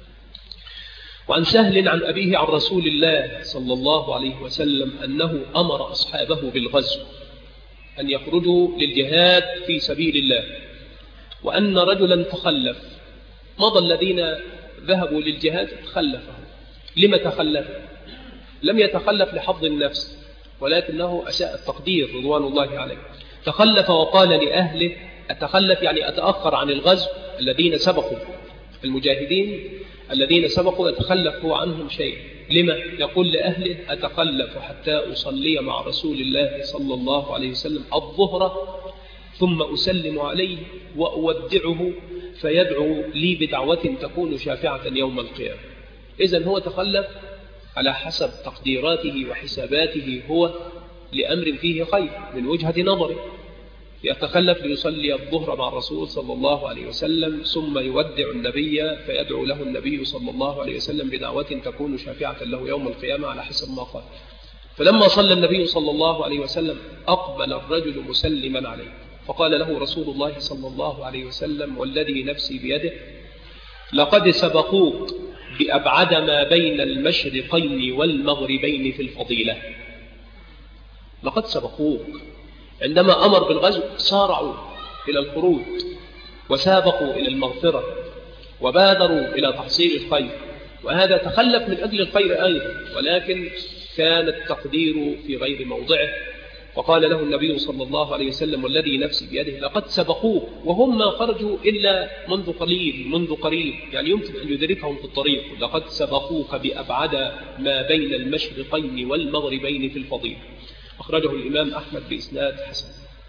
وعن سهل عن أبيه عن رسول الله صلى الله عليه وسلم أنه أمر أصحابه بالغزو، أن يخرجوا للجهاد في سبيل الله، وأن رجلا تخلف. مضى الذين ذهبوا للجهاد تخلفه. لما تخلف؟ لم يتخلف لحظ النفس، ولكنه أساء التقدير رضوان الله عليه. تخلف وقال لأهله أتخلف يعني أتأخر عن الغزو. الذين سبقوا المجاهدين الذين سبقوا يتخلف هو عنهم شيء. لما؟ يقول لأهله أتخلف حتى أصلي مع رسول الله صلى الله عليه وسلم الظهر ثم أسلم عليه وأودعه فيدعو لي بدعوة تكون شافعة يوم القيامة. إذن هو تخلف على حسب تقديراته وحساباته هو لأمر فيه خير من وجهة نظره. يتخلف ليصلي الظهر مع الرسول صلى الله عليه وسلم ثم يودع النبي فيدعو له النبي صلى الله عليه وسلم بدعوة تكون شافعة له يوم القيامة على حسب ما قال. فلما صلى النبي صلى الله عليه وسلم أقبل الرجل مسلما عليه، فقال له رسول الله صلى الله عليه وسلم والذي نفسي بيده لقد سبقوك بأبعد ما بين المشرقين والمغربين في الفضيلة. لقد سبقوك، عندما أمر بالغزو سارعوا إلى الخروج وسابقوا إلى المغفرة وبادروا إلى تحصيل الخير، وهذا تخلف من أجل الخير أيضا، ولكن كان التقدير في غير موضعه. وقال له النبي صلى الله عليه وسلم والذي نفسي بيده لقد سبقوك، وهم ما خرجوا إلا منذ قريب، يعني يمكن أن يدركهم في الطريق. لقد سبقوك بأبعد ما بين المشرقين والمغربين في الفضيلة. أخرجه الإمام أحمد بإسناد حسن.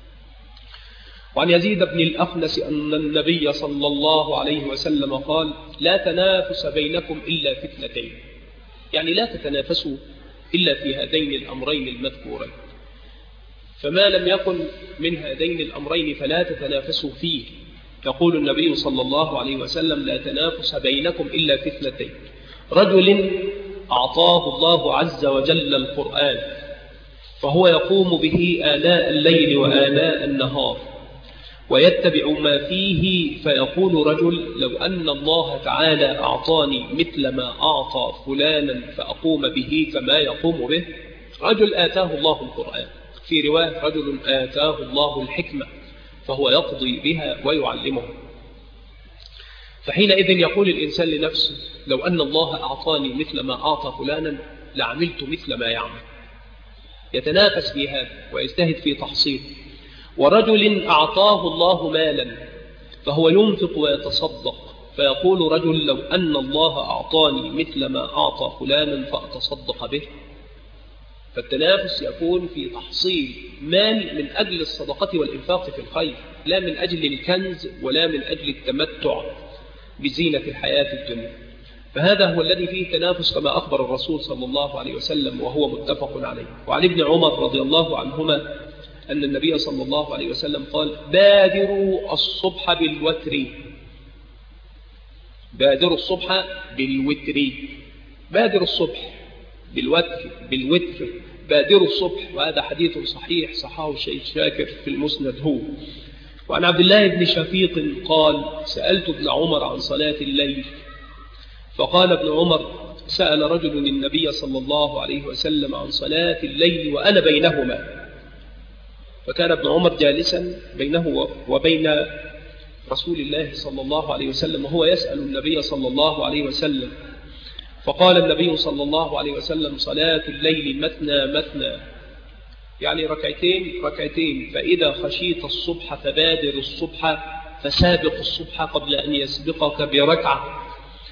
وعن يزيد بن الأخنس أن النبي صلى الله عليه وسلم قال لا تنافس بينكم إلا في اثنتين، يعني لا تتنافسوا إلا في هذين الأمرين المذكورين، فما لم يكن من هذين الأمرين فلا تتنافسوا فيه. يقول النبي صلى الله عليه وسلم لا تنافس بينكم إلا في اثنتين: رجل أعطاه الله عز وجل القرآن فهو يقوم به آناء الليل وآناء النهار ويتبع ما فيه، فيقول رجل لو أن الله تعالى أعطاني مثل ما أعطى فلانا فأقوم به كما يقوم به. رجل آتاه الله القرآن في رواية رجل آتاه الله الحكمة فهو يقضي بها ويعلمها. فحينئذ يقول الإنسان لنفسه لو أن الله أعطاني مثل ما أعطى فلانا لعملت مثل ما يعمل، يتنافس في هذا ويجتهد في تحصيله. ورجل أعطاه الله مالا فهو ينفق ويتصدق، فيقول رجل لو أن الله أعطاني مثل ما أعطى فلانا فأتصدق به. فالتنافس يكون في تحصيل مال من أجل الصدقة والإنفاق في الخير، لا من أجل الكنز ولا من أجل التمتع بزينة الحياة الدنيا. فهذا هو الذي فيه تنافس كما أخبر الرسول صلى الله عليه وسلم وهو متفق عليه. وعن ابن عمر رضي الله عنهما أن النبي صلى الله عليه وسلم قال بادروا الصبح بالوتر، بادروا الصبح بالوتر، بادروا الصبح بالوتر بادروا الصبح. وهذا حديث صحيح صححه الشيخ شاكر في المسند هو. وعن عبد الله بن شفيق قال سألت ابن عمر عن صلاة الليل، فقال ابن عمر سأل رجل النبي صلى الله عليه وسلم عن صلاة الليل وأنا بينهما، فكان ابن عمر جالسا بينه وبين رسول الله صلى الله عليه وسلم وهو يسأل النبي صلى الله عليه وسلم، فقال النبي صلى الله عليه وسلم صلاة الليل مثنى مثنى، يعني ركعتين ركعتين، فإذا خشيت الصبح فبادر الصبح فسابق الصبح قبل أن يسبقك بركعة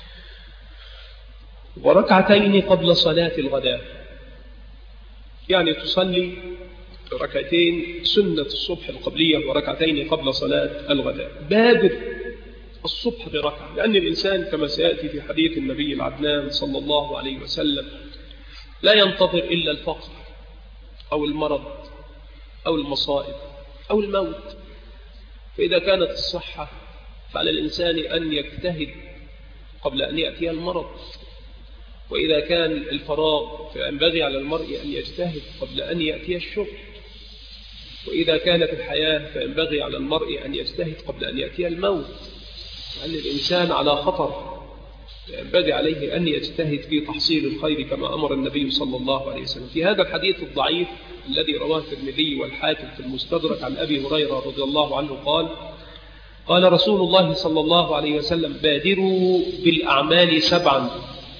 وركعتين قبل صلاة الغداء، يعني تصلي ركعتين سنة الصبح القبلية وركعتين قبل صلاة الغداء. بادر الصبح بركعة، لأن الإنسان كما سيأتي في حديث النبي العدنان صلى الله عليه وسلم لا ينتظر إلا الفقر أو المرض أو المصائب أو الموت. فإذا كانت الصحة فعلى الإنسان أن يجتهد قبل أن يأتي المرض، وإذا كان الفراغ فينبغي على المرء أن يجتهد قبل أن يأتي الشغل، وإذا كانت الحياة فينبغي على المرء أن يجتهد قبل أن يأتي الموت، لأن الإنسان على خطر، ينبغي عليه أن يجتهد في تحصيل الخير كما أمر النبي صلى الله عليه وسلم. في هذا الحديث الضعيف الذي رواه الترمذي والحاكم في المستدرك عن أبي هريرة رضي الله عنه قال قال رسول الله صلى الله عليه وسلم بادروا بالأعمال 7،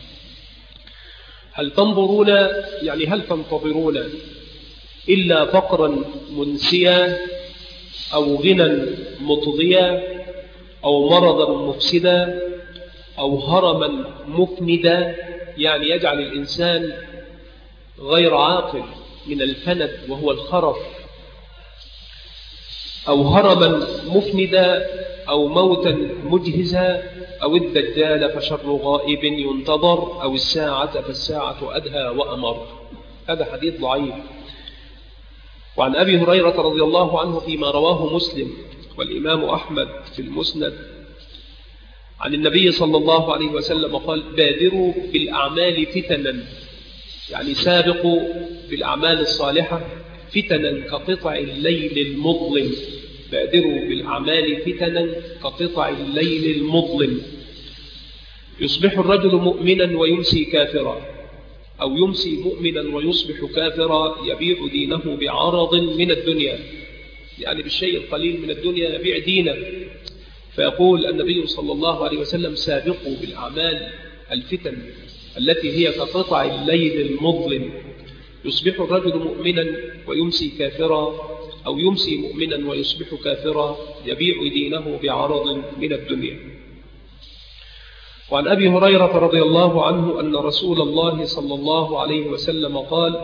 هل تنظرون يعني هل تنتظرون إلا فقرا منسيا أو غنى مطغيا أو مرضا مفسدا أو هرما مفندا، يعني يجعل الإنسان غير عاقل من الفند وهو الخرف، أو هرما مفندا أو موتا مجهزا أو الدجال فشر غائب ينتظر أو الساعة فالساعة أدهى وأمر. هذا حديث ضعيف. وعن أبي هريرة رضي الله عنه فيما رواه مسلم والإمام أحمد في المسند عن النبي صلى الله عليه وسلم قال بادروا بالأعمال فتنا، يعني سابقوا بالأعمال الصالحة فتنا كقطع الليل المظلم، بادروا بالأعمال فتنا كقطع الليل المظلم، يصبح الرجل مؤمنا ويمسي كافرا، أو يمسي مؤمنا ويصبح كافرا، يبيع دينه بعرض من الدنيا، يعني بالشيء القليل من الدنيا يبيع دينه. فيقول النبي صلى الله عليه وسلم سابقوا بالأعمال الفتن التي هي كقطع الليل المظلم، يصبح الرجل مؤمنا ويمسي كافرا، أو يمسي مؤمنا ويصبح كافرا، يبيع دينه بعرض من الدنيا. وعن أبي هريرة رضي الله عنه أن رسول الله صلى الله عليه وسلم قال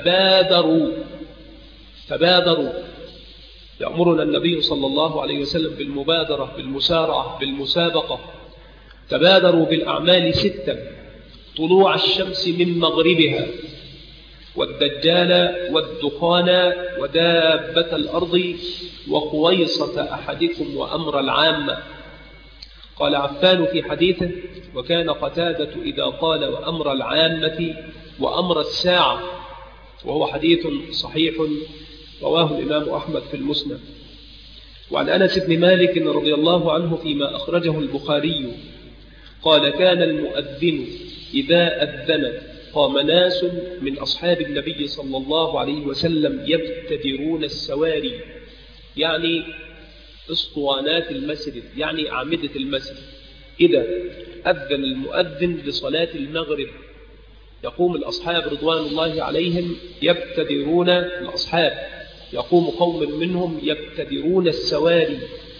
تبادروا، يأمرنا النبي صلى الله عليه وسلم بالمبادرة بالمسارعة بالمسابقة. تبادروا بالأعمال 6: طلوع الشمس من مغربها، والدجال والدخان ودابة الأرض وقويصة أحدكم وأمر العامة. قال عفان في حديثه وكان قتادة إذا قال وأمر العامة وأمر الساعة، وهو حديث صحيح رواه الإمام أحمد في المسند. وعن أنس بن مالك رضي الله عنه فيما أخرجه البخاري قال كان المؤذن إذا أذن قام ناس من أصحاب النبي صلى الله عليه وسلم يبتدرون السواري، يعني اسطوانات المسجد، يعني أعمدة المسجد. إذا أذن المؤذن لصلاة المغرب يقوم الأصحاب رضوان الله عليهم يبتدرون، الأصحاب يقوم قوم منهم يبتدرون السواري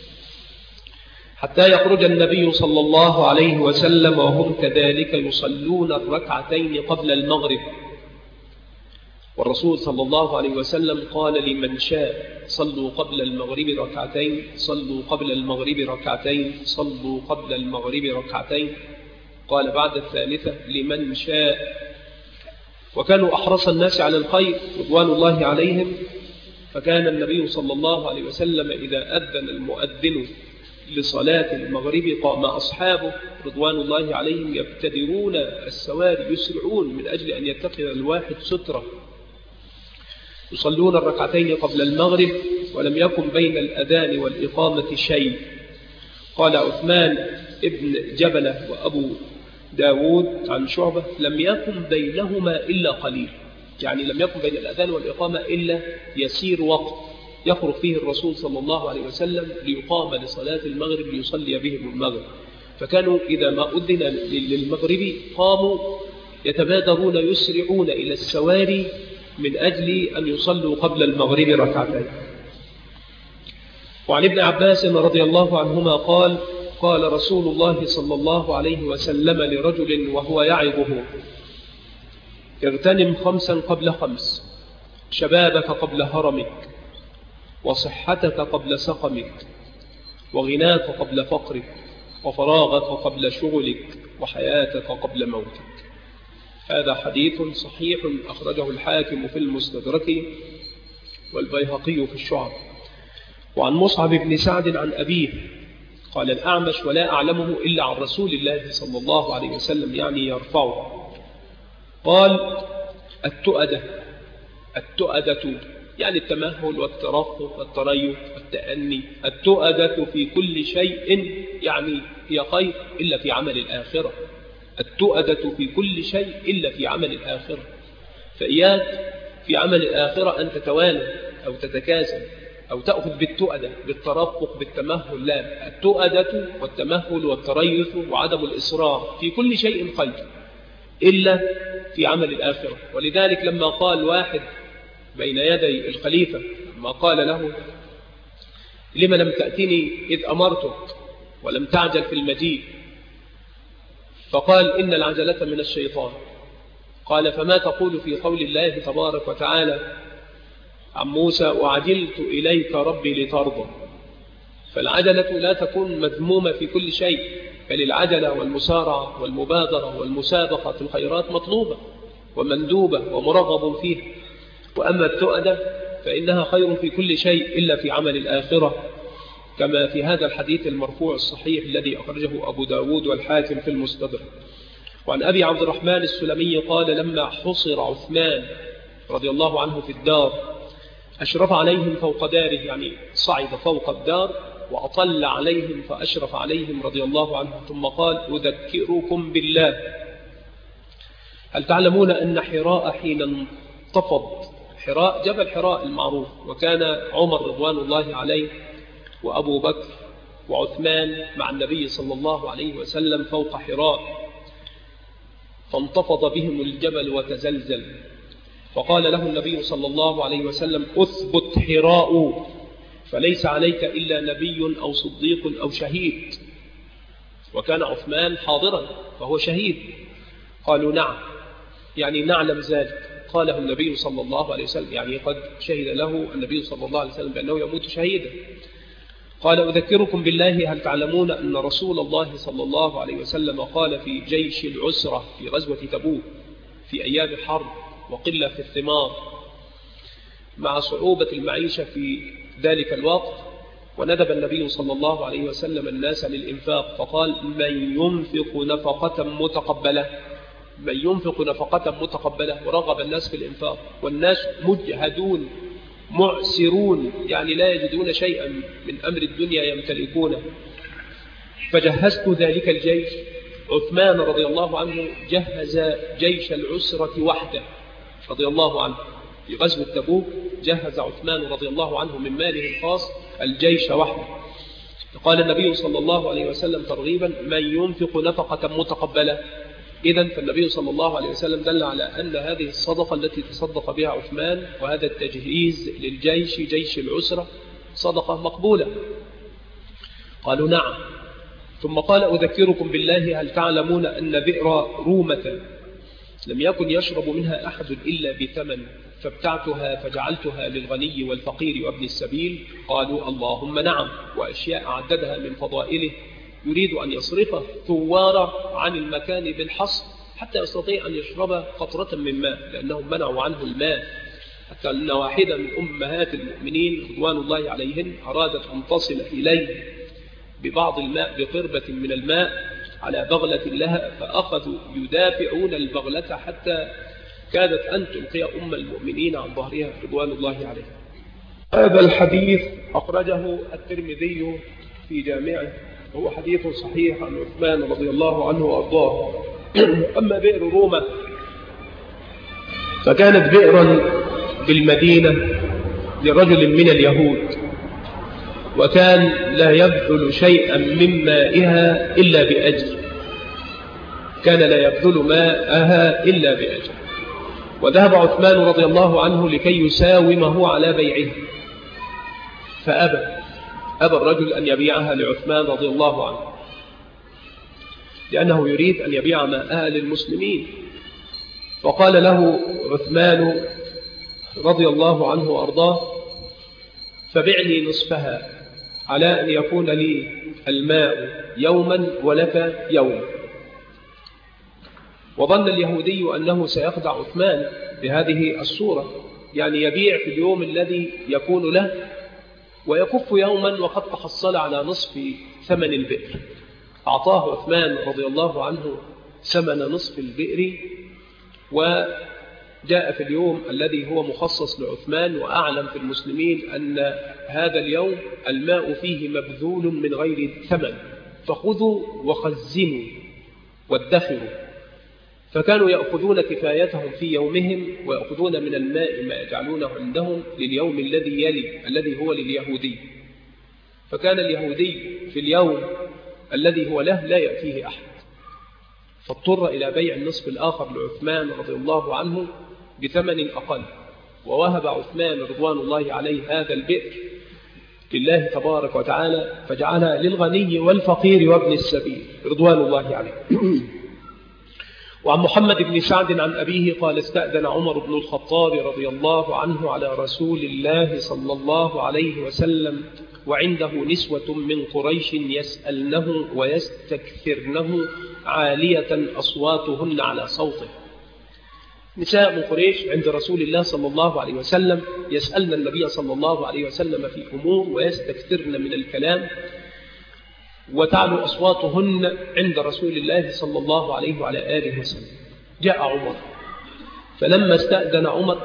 حتى يخرج النبي صلى الله عليه وسلم وهم كذلك يصلون الركعتين قبل المغرب. والرسول صلى الله عليه وسلم قال لمن شاء صلوا قبل المغرب ركعتين، صلوا قبل المغرب ركعتين، صلوا قبل المغرب ركعتين. قال بعد الثالثة لمن شاء. وكانوا أحرص الناس على الخير رضوان الله عليهم، فكان النبي صلى الله عليه وسلم إذا أذن المؤذن لصلاة المغرب قام أصحابه رضوان الله عليهم يبتدرون السواري، يسرعون من أجل أن يتخذ الواحد سترة، يصلون الركعتين قبل المغرب ولم يكن بين الأذان والإقامة شيء. قال عثمان ابن جبلة وأبو داود عن شعبة لم يكن بينهما إلا قليل، يعني لم يكن بين الأذان والإقامة إلا يسير وقت يخرج فيه الرسول صلى الله عليه وسلم ليقام لصلاة المغرب ليصلي بهم المغرب. فكانوا إذا ما أذن للمغرب قاموا يتبادرون يسرعون إلى السواري من أجل أن يصلوا قبل المغرب ركعتين. وعن ابن عباس رضي الله عنهما قال قال رسول الله صلى الله عليه وسلم لرجل وهو يعظه اغتنم 5 قبل 5، شبابك قبل هرمك، وصحتك قبل سقمك، وغناك قبل فقرك، وفراغك قبل شغلك، وحياتك قبل موتك. هذا حديث صحيح أخرجه الحاكم في المستدرك والبيهقي في الشعب. وعن مصعب بن سعد عن أبيه قال الأعمش ولا أعلمه إلا عن رسول الله صلى الله عليه وسلم، يعني يرفعه. قال التؤدة يعني التمهل والترفق والتريث والتأني. التؤدة في كل شيء يعني هي خير إلا في عمل الآخرة. التؤدة في كل شيء إلا في عمل الآخرة. فإياك في عمل الآخرة أن تتوانى أو تتكاسل أو تأخذ بالتؤدة بالترفق بالتمهل، لا، التؤدة والتمهل والتريث وعدم الإصرار في كل شيء خير إلا في عمل الآخرة. ولذلك لما قال واحد بين يدي الخليفة لما قال له لما لم تأتني إذ أمرتك ولم تعجل في المجيء، فقال إن العجلة من الشيطان. قال فما تقول في قول الله تبارك وتعالى عن موسى وعجلت إليك ربي لترضى؟ فالعجلة لا تكون مذمومة في كل شيء، بل العجلة والمسارعة والمبادرة والمسابقة في الخيرات مطلوبة ومندوبة ومرغب فيها. وأما التؤدة فإنها خير في كل شيء إلا في عمل الآخرة، كما في هذا الحديث المرفوع الصحيح الذي أخرجه أبو داود والحاكم في المستدرك. وعن أبي عبد الرحمن السلمي قال لما حصر عثمان رضي الله عنه في الدار أشرف عليهم فوق داره، يعني صعد فوق الدار وأطل عليهم فأشرف عليهم رضي الله عنه، ثم قال أذكركم بالله، هل تعلمون أن حراء حين انتفض، حراء جبل حراء المعروف، وكان عمر رضوان الله عليه وأبو بكر وعثمان مع النبي صلى الله عليه وسلم فوق حراء، فانتفض بهم الجبل وتزلزل، فقال له النبي صلى الله عليه وسلم أثبت حراء فليس عليك إلا نبي أو صديق أو شهيد. وكان عثمان حاضرا فهو شهيد. قالوا نعم، يعني نعلم ذلك. قاله النبي صلى الله عليه وسلم، يعني قد شهد له النبي صلى الله عليه وسلم بأنه يموت شهيدا. قال أذكركم بالله، هل تعلمون أن رسول الله صلى الله عليه وسلم قال في جيش العسرة في غزوة تبوك في أيام الحرب وقلة في الثمار مع صعوبة المعيشة في ذلك الوقت، وندب النبي صلى الله عليه وسلم الناس للإنفاق، فقال من ينفق نفقة متقبلة، من ينفق نفقة متقبلة، ورغب الناس في الإنفاق، والناس مجهدون معسرون، يعني لا يجدون شيئا من أمر الدنيا يمتلكونه. فجهزت ذلك الجيش عثمان رضي الله عنه جهز جيش العسرة وحده رضي الله عنه. في غزوة تبوك جهز عثمان رضي الله عنه من ماله الخاص الجيش وحده. قال النبي صلى الله عليه وسلم ترغيبا: من ينفق نفقة متقبلة. إذن فالنبي صلى الله عليه وسلم دل على أن هذه الصدقة التي تصدق بها عثمان وهذا التجهيز للجيش جيش العسرة صدقة مقبولة. قالوا: نعم. ثم قال: أذكركم بالله، هل تعلمون أن بئر رومة لم يكن يشرب منها أحد إلا بثمن، فابتعتها فجعلتها للغني والفقير وابن السبيل؟ قالوا: اللهم نعم. وأشياء عددها من فضائله يريد أن يصرفه ثوار عن المكان بالحصر حتى يستطيع أن يشرب قطرة من ماء، لأنهم منعوا عنه الماء. حتى أن واحدة من أمهات المؤمنين رضوان الله عليهن أرادت أن تصل إليه ببعض الماء، بقربة من الماء على بغلة لها، فأخذوا يدافعون البغلة حتى كادت أن تلقي أم المؤمنين عن ظهرها رضوان الله عليها. هذا الحديث أخرجه الترمذي في جامعه، وهو حديث صحيح عن عثمان رضي الله عنه وأرضاه. أما بئر رومة فكانت بئرا بالمدينة لرجل من اليهود، وكان لا يبذل شيئا من مائها إلا بأجر، كان لا يبذل ماءها إلا بأجر. وذهب عثمان رضي الله عنه لكي يساومه على بيعه، فأبى الرجل أن يبيعها لعثمان رضي الله عنه، لأنه يريد أن يبيع ماءها للمسلمين. فقال له عثمان رضي الله عنه وأرضاه: فبعني نصفها على أن يكون لي الماء يوما ولك يوم. وظن اليهودي أنه سيخدع عثمان بهذه الصورة، يعني يبيع في اليوم الذي يكون له ويكف يوما وقد تحصل على نصف ثمن البئر. أعطاه عثمان رضي الله عنه ثمن نصف البئر، وجاء في اليوم الذي هو مخصص لعثمان وأعلم في المسلمين أن هذا اليوم الماء فيه مبذول من غير ثمن، فخذوا وخزنوا وادخروا. فكانوا يأخذون كفايتهم في يومهم ويأخذون من الماء ما يجعلونه عندهم لليوم الذي يلي الذي هو لليهودي. فكان اليهودي في اليوم الذي هو له لا يأتيه أحد، فاضطر إلى بيع النصف الآخر لعثمان رضي الله عنه بثمن أقل، ووهب عثمان رضوان الله عليه هذا البئر لله تبارك وتعالى، فجعلها للغني والفقير وابن السبيل رضوان الله عليه. وعن محمد بن سعد عن أبيه قال: استأذن عمر بن الخطاب رضي الله عنه على رسول الله صلى الله عليه وسلم وعنده نسوة من قريش يسألنه ويستكثرنه عالية أصواتهن على صوته. نساء من قريش عند رسول الله صلى الله عليه وسلم يسألن النبي صلى الله عليه وسلم في أمور ويستكثرن من الكلام، وتعلو أصواتهن عند رسول الله صلى الله عليه وعلى آله وسلم. جاء عمر، فلما استأذن عمر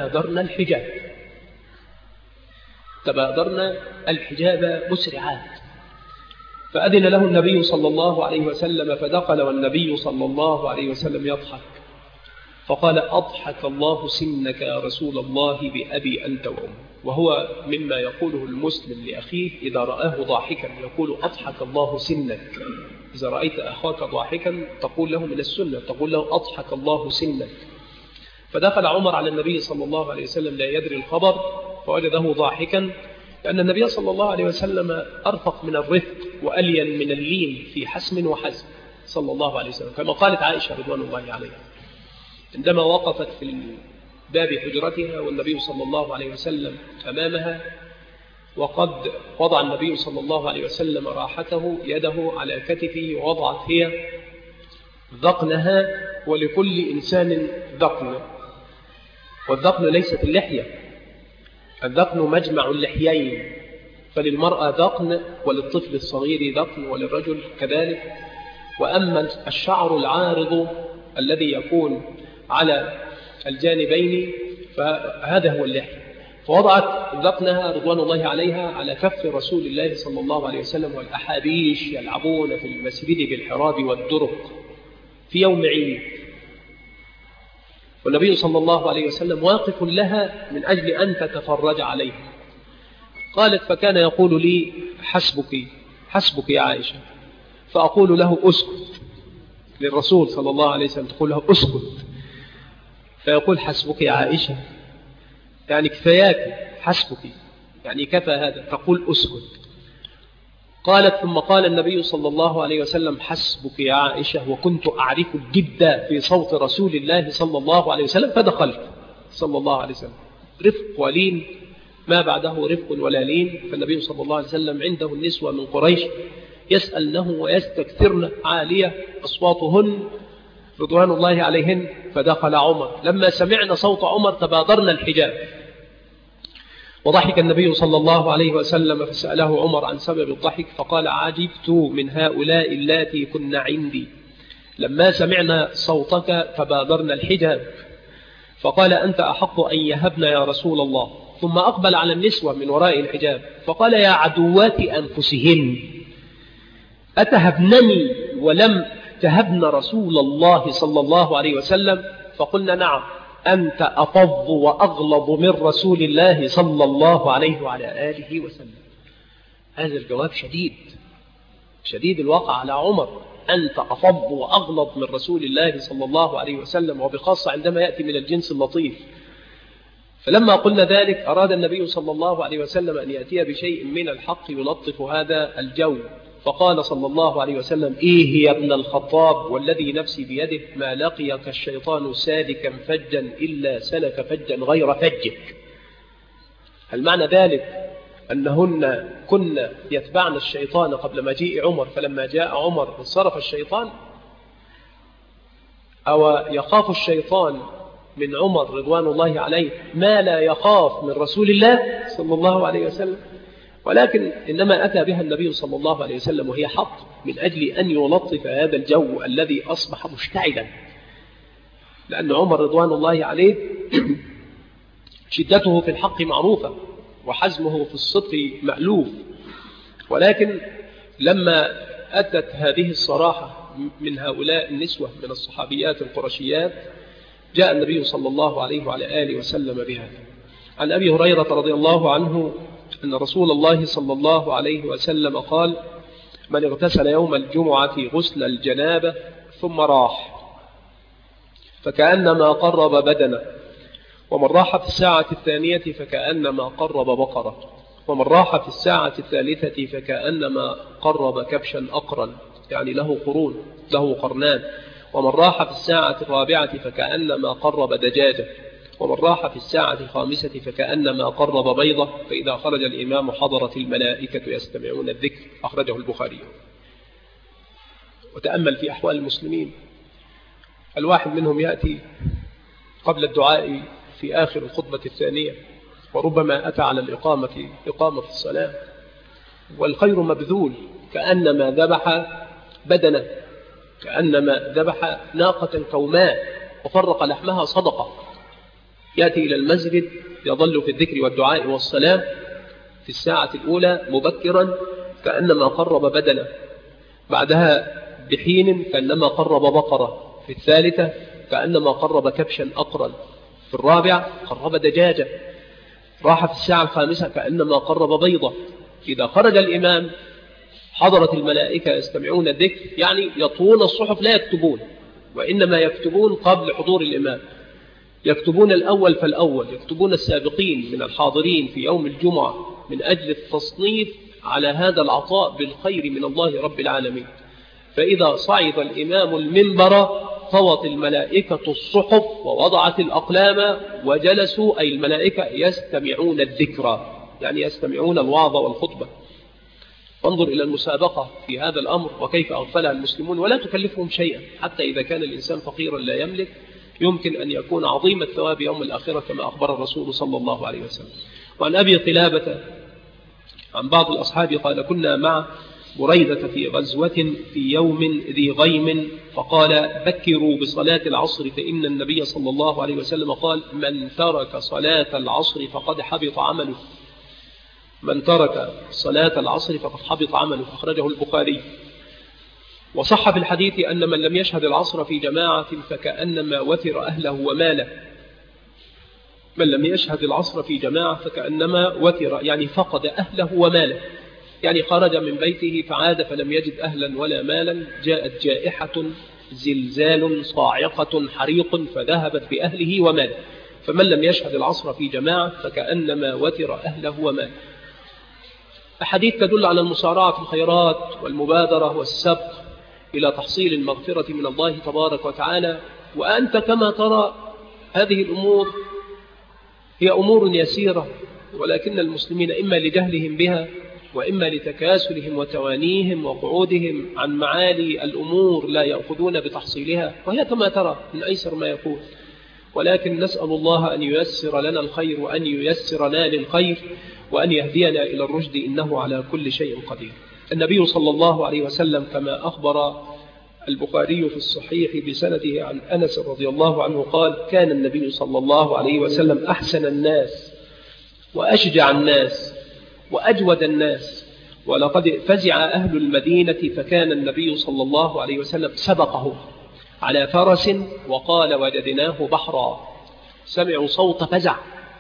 تبادرنا الحجاب مسرعات، فأذن له النبي صلى الله عليه وسلم فدخل، والنبي صلى الله عليه وسلم يضحك، فقال: أضحك الله سنك يا رسول الله بأبي أنت وأمي. وهو مما يقوله المسلم لأخيه إذا رآه ضاحكا، يقول: أضحك الله سنك. إذا رأيت أخاك ضاحكا تقول له من السنة، تقول له: أضحك الله سنك. فدخل عمر على النبي صلى الله عليه وسلم لا يدري الخبر، فوجده ضاحكا، لأن النبي صلى الله عليه وسلم أرفق من الرفق وألين من اللين في حسم وحزم صلى الله عليه وسلم، كما قالت عائشة رضوان الله عليها عندما وقفت في باب حجرتها والنبي صلى الله عليه وسلم أمامها، وقد وضع النبي صلى الله عليه وسلم راحته يده على كتفه، ووضعت هي ذقنها، ولكل إنسان ذقن، والذقن ليست اللحية، الذقن مجمع اللحيين، فللمرأة ذقن وللطفل الصغير ذقن وللرجل كذلك. وأما الشعر العارض الذي يكون على الجانبين فهذا هو اللحية. فوضعت ذقنها رضوان الله عليها على كف رسول الله صلى الله عليه وسلم، والأحابيش يلعبون في المسجد بالحراب والدرق في يوم عيد، والنبي صلى الله عليه وسلم واقف لها من أجل أن تتفرج عليه. قالت: فكان يقول لي: حسبك حسبك يا عائشة، فأقول له: أسكت. للرسول صلى الله عليه وسلم تقول له: أسكت، فيقول: حسبك يا عائشة، يعني كفاياك، حسبك يعني كفى هذا، تقول: أسكت. قالت: ثم قال النبي صلى الله عليه وسلم: حسبك يا عائشة، وكنت أعرف الجد في صوت رسول الله صلى الله عليه وسلم، فدخلت صلى الله عليه وسلم. رفق ولين، ما بعده رفق ولا لين. فالنبي صلى الله عليه وسلم عنده النسوة من قريش يسألنه ويستكثرن عالية أصواتهن رضوان الله عليهن. فدخل عمر، لما سمعنا صوت عمر تبادرنا الحجاب، وضحك النبي صلى الله عليه وسلم، فسأله عمر عن سبب الضحك، فقال: عجبت من هؤلاء اللاتي كن عندي، لما سمعنا صوتك تبادرنا الحجاب. فقال: أنت أحق أن يهبن يا رسول الله. ثم أقبل على النسوة من وراء الحجاب فقال: يا عدوات أنفسهن، أتهبنني ولم تهبن رسول الله صلى الله عليه وسلم؟ فقلنا: نعم، أنت أفض وأغلظ من رسول الله صلى الله عليه وعلى آله وسلم. هذا الجواب شديد الواقع على عمر، أنت أفض وأغلظ من رسول الله صلى الله عليه وسلم، وبخاصة عندما يأتي من الجنس اللطيف. فلما قلنا ذلك أراد النبي صلى الله عليه وسلم أن يأتي بشيء من الحق يلطف هذا الجو، فقال صلى الله عليه وسلم: إيه يا ابن الخطاب والذي نفسي بيده، ما لقيك الشيطان سالكا فجا إلا سلك فجا غير فجك. هل معنى ذلك أنهن كن يتبعن الشيطان قبل مجيء عمر، فلما جاء عمر انصرف الشيطان؟ أو يخاف الشيطان من عمر رضوان الله عليه ما لا يخاف من رسول الله صلى الله عليه وسلم؟ ولكن إنما أتى بها النبي صلى الله عليه وسلم وهي حق، من أجل أن يلطف هذا الجو الذي أصبح مشتعلا، لأن عمر رضوان الله عليه شدته في الحق معروفة، وحزمه في الصدق مألوف، ولكن لما أتت هذه الصراحة من هؤلاء النسوة من الصحابيات القرشيات جاء النبي صلى الله عليه وعلى آله وسلم بها. عن أبي هريرة رضي الله عنه أن رسول الله صلى الله عليه وسلم قال: من اغتسل يوم الجمعة غسل الجنابة ثم راح فكأنما قرب بدنه، ومن راح في الساعة الثانية فكأنما قرب بقرة، ومن راح في الساعة الثالثة فكأنما قرب كبشا أقرا، يعني له قرون، له قرنان، ومن راح في الساعة الرابعة فكأنما قرب دجاجة، ومن راح في الساعة الخامسة فكأنما قرب بيضة، فإذا خرج الإمام حضرت الملائكة يستمعون الذكر. أخرجه البخاري. وتأمل في أحوال المسلمين، الواحد منهم يأتي قبل الدعاء في آخر الخطبة الثانية، وربما أتى على إقامة الصلاة، والخير مبذول، كأنما ذبح بدنه، كأنما ذبح ناقة كوماء وفرق لحمها صدقة. يأتي إلى المسجد يظل في الذكر والدعاء والصلاة في الساعة الأولى مبكرا كأنما قرب بدنه، بعدها بحين كأنما قرب بقرة، في الثالثة كأنما قرب كبشا أقرا، في الرابعة قرب دجاجة، راح في الساعة الخامسة كأنما قرب بيضة. إذا خرج الإمام حضرت الملائكة يستمعون الذكر، يعني يطوون الصحف لا يكتبون، وإنما يكتبون قبل حضور الإمام، يكتبون الأول فالأول، يكتبون السابقين من الحاضرين في يوم الجمعة من أجل التصنيف على هذا العطاء بالخير من الله رب العالمين. فإذا صعد الإمام المنبر طوت الملائكة الصحف ووضعت الأقلام وجلسوا، أي الملائكة يستمعون الذكر، يعني يستمعون الوعظ والخطبة. انظر إلى المسابقة في هذا الأمر وكيف أغفلها المسلمون، ولا تكلفهم شيئا، حتى إذا كان الإنسان فقيرا لا يملك يمكن أن يكون عظيم الثواب يوم الآخرة كما أخبر الرسول صلى الله عليه وسلم. وعن أبي قلابة عن بعض الأصحاب قال: كنا مع بريدة في غزوة في يوم ذي غيم فقال بكروا بصلاة العصر فإن النبي صلى الله عليه وسلم قال من ترك صلاة العصر فقد حبط عمله. من ترك صلاة العصر فقد حبط عمله، أخرجه البخاري. وصح في الحديث أن من لم يشهد العصر في جماعة فكأنما وتر أهله وماله. من لم يشهد العصر في جماعة فكأنما وتر، يعني فقد أهله وماله، يعني خرج من بيته فعاد فلم يجد أهلا ولا مالا، جاءت جائحة زلزال صاعقة حريق فذهبت بأهله وماله. فمن لم يشهد العصر في جماعة فكأنما وتر أهله وماله. أحاديث تدل على المسارعة في الخيرات والمبادرة والسبق إلى تحصيل المغفرة من الله تبارك وتعالى. وأنت كما ترى هذه الأمور هي أمور يسيرة، ولكن المسلمين إما لجهلهم بها وإما لتكاسلهم وتوانيهم وقعودهم عن معالي الأمور لا يأخذون بتحصيلها، وهي كما ترى من أيسر ما يكون. ولكن نسأل الله أن ييسر لنا الخير وأن ييسرنا للخير وأن يهدينا إلى الرشد، إنه على كل شيء قدير. النبي صلى الله عليه وسلم كما أخبر البخاري في الصحيح بسنده عن أنس رضي الله عنه قال كان النبي صلى الله عليه وسلم أحسن الناس وأشجع الناس وأجود الناس، ولقد فزع أهل المدينة فكان النبي صلى الله عليه وسلم سبقهم على فرس وقال وجدناه بحرا. سمعوا صوت فزع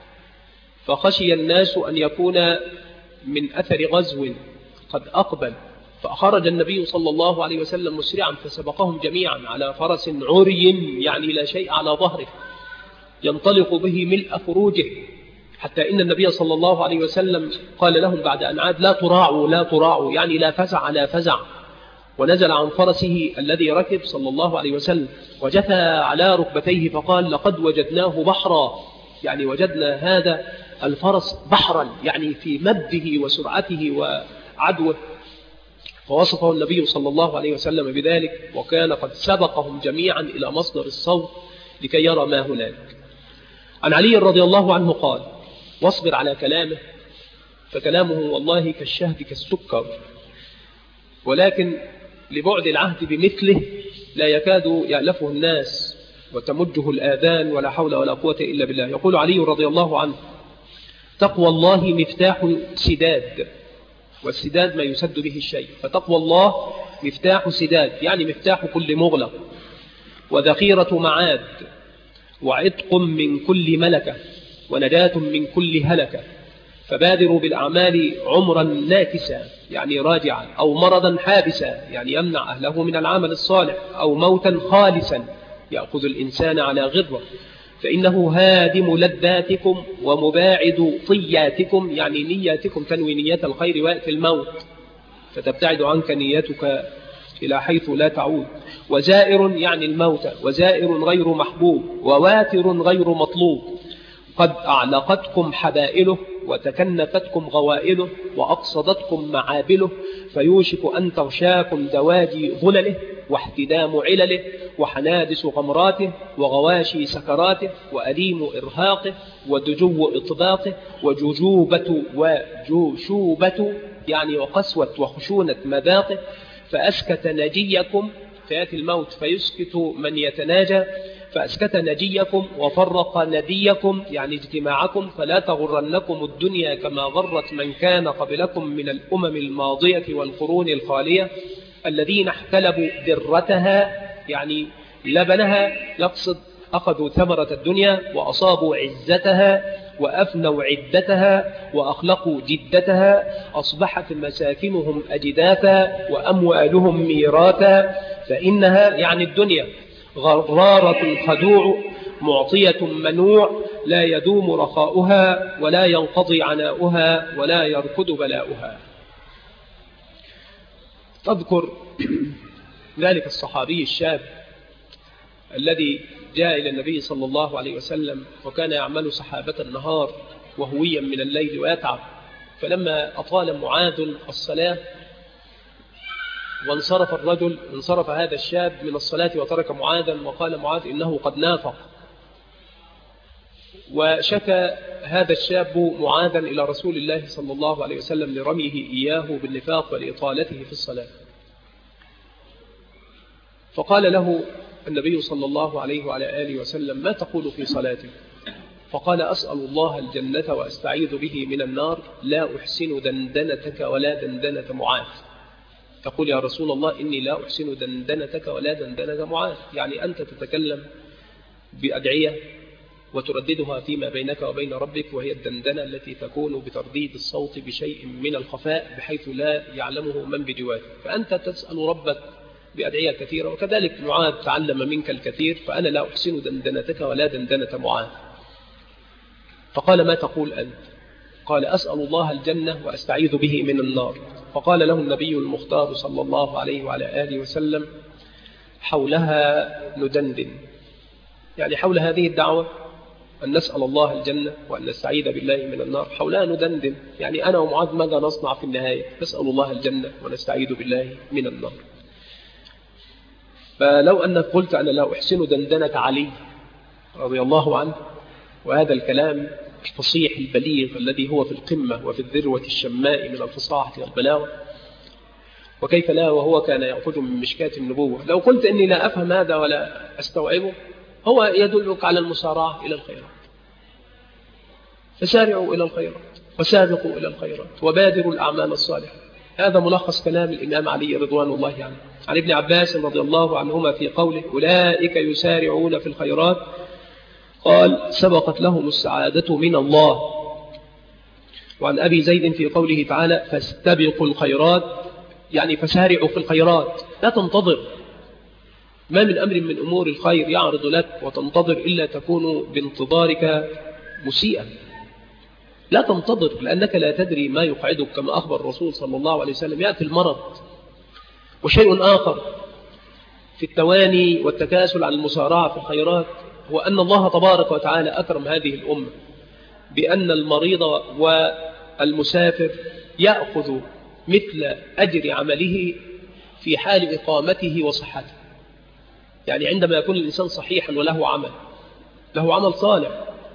فخشي الناس أن يكون من أثر غزو قد أقبل، فخرج النبي صلى الله عليه وسلم مسرعا فسبقهم جميعا على فرس عري، يعني لا شيء على ظهره، ينطلق به ملء فروجه، حتى إن النبي صلى الله عليه وسلم قال لهم بعد أن عاد لا تراعوا لا تراعوا، يعني لا فزع لا فزع. ونزل عن فرسه الذي ركب صلى الله عليه وسلم وجثى على ركبتيه فقال لقد وجدناه بحرا، يعني وجدنا هذا الفرس بحرا، يعني في مده وسرعته وعدوه. فوصفه النبي صلى الله عليه وسلم بذلك، وكان قد سبقهم جميعا إلى مصدر الصوت لكي يرى ما هناك. عن علي رضي الله عنه قال واصبر على كلامه فكلامه والله كالشهد كالسكر، ولكن لبعد العهد بمثله لا يكاد يألفه الناس وتمجه الآذان، ولا حول ولا قوة إلا بالله. يقول علي رضي الله عنه تقوى الله مفتاح سداد، والسداد ما يسد به الشيء، فتقوى الله مفتاح سداد يعني مفتاح كل مغلق، وذخيرة معاد، وعتق من كل ملكة، ونجاة من كل هلكة. فبادروا بالأعمال عمرا ناكسا يعني راجعا، أو مرضا حابسا يعني يمنع أهله من العمل الصالح، أو موتا خالصا يأخذ الإنسان على غره، فإنه هادم لذاتكم ومباعد طياتكم، يعني نياتكم تنوي نية الخير ويأتي الموت فتبتعد عنك نيتك إلى حيث لا تعود. وزائر يعني الموت، وزائر غير محبوب، وواتر غير مطلوب. قد أعلقتكم حبائله وتكنفتكم غوائله وأقصدتكم معابله، فيوشك أن تغشاكم دواجي ظلله واحتدام علله وحنادس غمراته وغواشي سكراته وأليم إرهاقه ودجو إطباقه وجوشوبة يعني وقسوة وخشونة مذاقه. فأسكت نجيكم، فيأتي الموت فيسكت من يتناجى، فأسكت نجيكم وفرق نديكم يعني اجتماعكم، فلا تغرنكم الدنيا كما غرت من كان قبلكم من الأمم الماضية والقرون الخالية، الذين احتلبوا درتها يعني لبنها، يقصد أخذوا ثمرة الدنيا وأصابوا عزتها وأفنوا عدتها وأخلقوا جدتها، أصبحت مساكنهم أجداثا وأموالهم ميراثا، فإنها يعني الدنيا غرارة خدوع معطية منوع، لا يدوم رخاؤها ولا ينقضي عناؤها ولا يركض بلاؤها. تذكر ذلك الصحابي الشاب الذي جاء إلى النبي صلى الله عليه وسلم وكان يعمل سحابة النهار وهويا من الليل ويتعب، فلما أطال معاذ الصلاة وانصرف الرجل، انصرف هذا الشاب من الصلاة وترك معاذا، وقال معاذ إنه قد نافق، وشكى هذا الشاب معاذا إلى رسول الله صلى الله عليه وسلم لرميه إياه بالنفاق ولإطالته في الصلاة، فقال له النبي صلى الله عليه وعلى آله وسلم: ما تقول في صلاتك؟ فقال: أسأل الله الجنة وأستعيذ به من النار، لا أحسن دندنتك ولا دندنة معاذ. تقول: يا رسول الله إني لا أحسن دندنتك ولا دندنة معاذ، يعني أنت تتكلم بأدعية وترددها فيما بينك وبين ربك، وهي الدندنة التي تكون بترديد الصوت بشيء من الخفاء بحيث لا يعلمه من بجوارك، فأنت تسأل ربك بأدعية كثيرة، وكذلك معاذ تعلم منك الكثير، فأنا لا أحسن دندنتك ولا دندنة معاذ. فقال: ما تقول أنت؟ قال: أسأل الله الجنة وأستعيذ به من النار. فقال له النبي المختار صلى الله عليه وعلى آله وسلم: حولها ندندن، يعني حول هذه الدعوة أن نسأل الله الجنة وأن نستعيذ بالله من النار، حولها ندندن، يعني أنا ومعاذ ماذا نصنع في النهاية؟ نسأل الله الجنة ونستعيذ بالله من النار. فلو أنك قلت: أنا لا أحسن دندنة علي رضي الله عنه، وهذا الكلام الفصيح البليغ الذي هو في القمة وفي الذروة الشماء من الفصاحة والبلاغة، وكيف لا وهو كان يأخذ من مشكاة النبوة، لو قلت إني لا أفهم هذا ولا أستوعبه، هو يدلك على المسارعة إلى الخيرات. فسارعوا إلى الخيرات وسابقوا إلى الخيرات وبادروا الأعمال الصالحة. هذا ملخص كلام الإمام علي رضوان الله عنه عن ابن عباس رضي الله عنهما في قوله: أولئك يسارعون في الخيرات، قال: سبقت لهم السعادة من الله. وعن أبي زيد في قوله تعالى: فاستبقوا الخيرات، يعني فسارعوا في الخيرات، لا تنتظر، ما من أمر من أمور الخير يعرض لك وتنتظر إلا تكون بانتظارك مسيئا. لا تنتظر، لأنك لا تدري ما يقعدك، كما أخبر الرسول صلى الله عليه وسلم: يأتي المرض. وشيء آخر في التواني والتكاسل عن المسارعة في الخيرات هو أن الله تبارك وتعالى أكرم هذه الأمة بأن المريض والمسافر يأخذ مثل أجر عمله في حال إقامته وصحته. يعني عندما يكون الإنسان صحيحا وله عمل، له عمل صالح،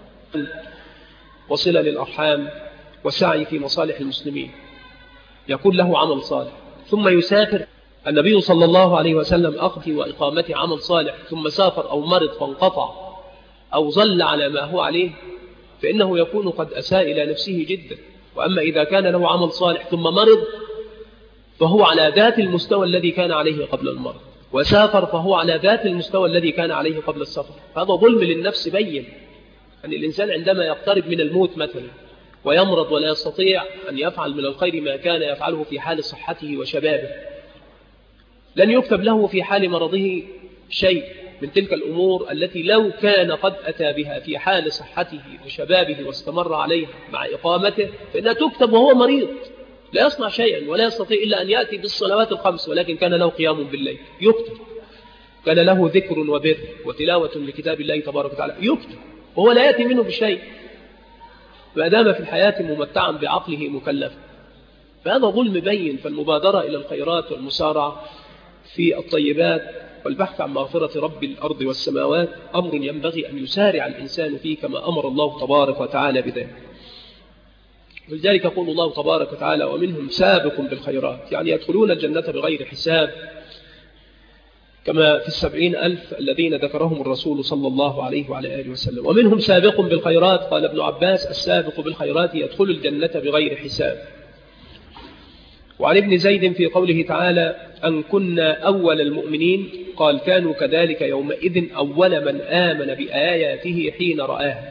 وصلة للأرحام وسعي في مصالح المسلمين، يكون له عمل صالح ثم يسافر. النبي صلى الله عليه وسلم أخذ وإقامته عمل صالح ثم سافر أو مرض فانقطع أو ظل على ما هو عليه، فإنه يكون قد أساء إلى نفسه جدا. وأما إذا كان له عمل صالح ثم مرض فهو على ذات المستوى الذي كان عليه قبل المرض، وسافر فهو على ذات المستوى الذي كان عليه قبل السفر. هذا ظلم للنفس بين أن الإنسان عندما يقترب من الموت مثلا ويمرض ولا يستطيع أن يفعل من الخير ما كان يفعله في حال صحته وشبابه، لن يكتب له في حال مرضه شيء من تلك الأمور التي لو كان قد أتى بها في حال صحته وشبابه واستمر عليها مع إقامته فإنها تكتب وهو مريض لا يصنع شيئا ولا يستطيع إلا أن يأتي بالصلوات الخمس، ولكن كان له قيام بالليل يكتب، كان له ذكر وبر وتلاوة لكتاب الله تبارك وتعالى يكتب، وهو لا يأتي منه بشيء ما دام في الحياة ممتعا بعقله مكلفا. فهذا ظلم بين. فالمبادرة إلى الخيرات والمسارعة في الطيبات والبحث عن مغفرة رب الأرض والسماوات أمر ينبغي أن يسارع الإنسان فيه كما أمر الله تبارك وتعالى بذلك. ولذلك يقول الله تبارك وتعالى: ومنهم سابق بالخيرات، يعني يدخلون الجنة بغير حساب، كما في 70,000 الذين ذكرهم الرسول صلى الله عليه وعلى آله وسلم. ومنهم سابق بالخيرات، قال ابن عباس: السابق بالخيرات يدخل الجنة بغير حساب. وعن ابن زيد في قوله تعالى: أن كنا أول المؤمنين، قال: كانوا كذلك يومئذ أول من آمن بآياته حين رآها.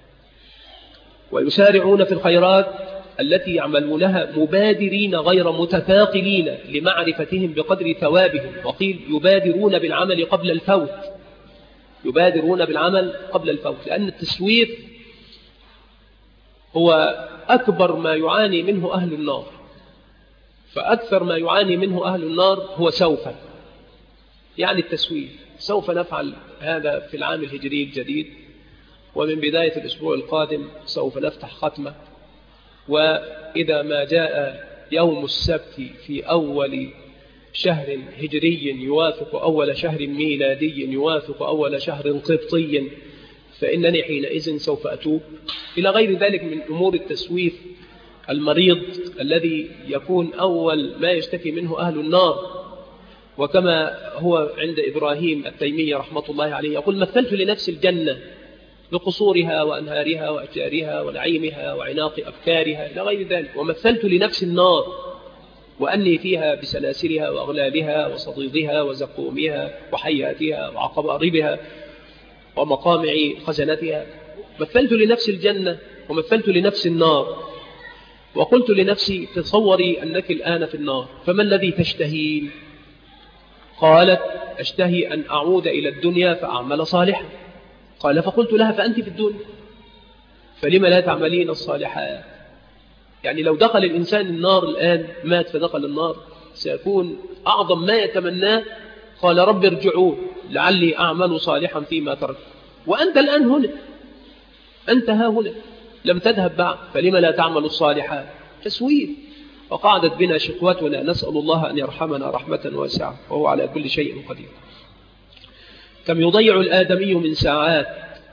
ويسارعون في الخيرات التي يعملونها مبادرين غير متثاقلين لمعرفتهم بقدر ثوابهم. وقيل يبادرون بالعمل قبل الفوت، يبادرون بالعمل قبل الفوت، لأن التسويف هو أكبر ما يعاني منه أهل النار، فأكثر ما يعاني منه أهل النار هو سوف، يعني التسويف. سوف نفعل هذا في العام الهجري الجديد، ومن بداية الأسبوع القادم سوف نفتح ختمة، وإذا ما جاء يوم السبت في أول شهر هجري يوافق أول شهر ميلادي يوافق أول شهر قبطي، فإنني حينئذ سوف أتوب، إلى غير ذلك من أمور التسويف المريض الذي يكون أول ما يشتكي منه أهل النار. وكما هو عند إبراهيم التيمي رحمة الله عليه يقول: مثلت لنفسي الجنة بقصورها وأنهارها وأشجارها ونعيمها وعناق أبكارها إلى غير ذلك، ومثلت لنفسي النار وأني فيها بسلاسلها وأغلالها وصديدها وزقومها وحياتها وعقاربها ومقامع خزنتها. مثلت لنفسي الجنة ومثلت لنفسي النار، وقلت لنفسي: تصوري أنك الآن في النار، فما الذي تشتهين؟ قالت: أشتهي أن أعود إلى الدنيا فأعمل صالحا. قال: فقلت لها: فأنت في الدنيا فلما لا تعملين الصالحات؟ يعني لو دخل الإنسان النار الآن، مات فدخل النار، سيكون أعظم ما يتمناه: قال رب ارجعون لعلي أعمل صالحا فيما ترك. وأنت الآن هنا، أنت ها هنا لم تذهب بعد، فلما لا تعمل الصالحات؟ تسويف. وقعدت بنا شقوتنا، نسأل الله أن يرحمنا رحمة واسعة وهو على كل شيء قدير. كم يضيع الآدمي من ساعات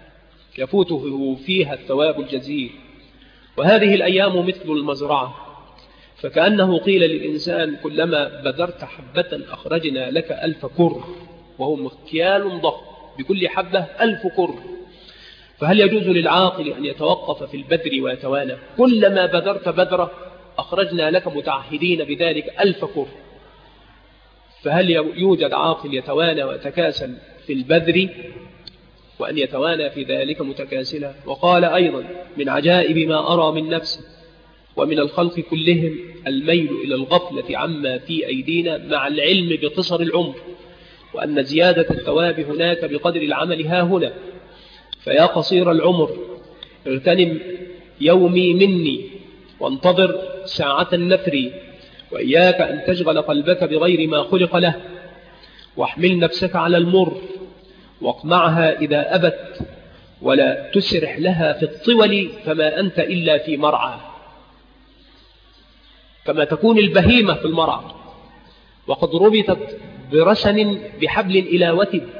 يفوته فيها الثواب الجزيل، وهذه الأيام مثل المزرعة، فكأنه قيل للإنسان: كلما بذرت حبة أخرجنا لك 1000 كر، وهو مكيال ضخم بكل حبة 1000 كر. فهل يجوز للعاقل أن يتوقف في البذر ويتوانى؟ كلما بذرت بذرة أخرجنا لك متعهدين بذلك 1000 كر. فهل يوجد عاقل يتوانى ويتكاسل في البذر، وأن يتوانى في ذلك متكاسلا؟ وقال أيضا: من عجائب ما أرى من نفسي ومن الخلق كلهم الميل إلى الغفلة عما في أيدينا مع العلم بقصر العمر، وأن زيادة الثواب هناك بقدر العمل ها هنا. فيا قصير العمر، اغتنم يومي مني وانتظر ساعة النفر، وإياك أن تشغل قلبك بغير ما خلق له، واحمل نفسك على المر واقمعها إذا أبت، ولا تسرح لها في الطول، فما أنت إلا في مرعى. كما تكون البهيمة في المرعى وقد ربطت برسن بحبل إلى وتد،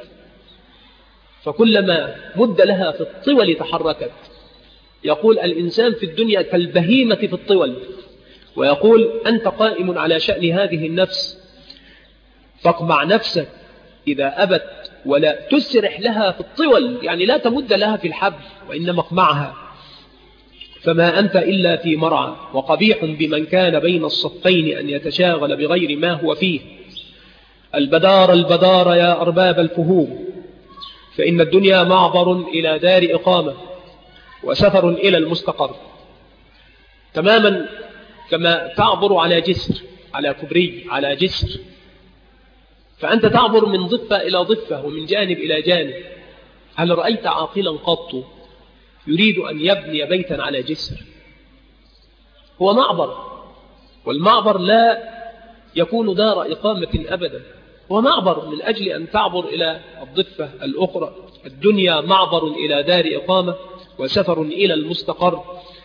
فكلما مد لها في الطول تحركت. يقول الإنسان في الدنيا كالبهيمة في الطول، ويقول: أنت قائم على شأن هذه النفس، فاقمع نفسك إذا أبت ولا تسرح لها في الطول، يعني لا تمد لها في الحبل، وإنما اقمعها، فما أنت إلا في مرعى. وقبيح بمن كان بين الصفين أن يتشاغل بغير ما هو فيه. البدار البدار يا أرباب الفهوم، فإن الدنيا معبر إلى دار إقامة وسفر إلى المستقر. تماما كما تعبر على جسر، على كبري، على جسر، فأنت تعبر من ضفة إلى ضفة ومن جانب إلى جانب. هل رأيت عاقلا قط يريد أن يبني بيتا على جسر؟ هو معبر، والمعبر لا يكون دار إقامة أبدا، هو معبر من أجل أن تعبر إلى الضفة الأخرى. الدنيا معبر إلى دار إقامة وسفر إلى المستقر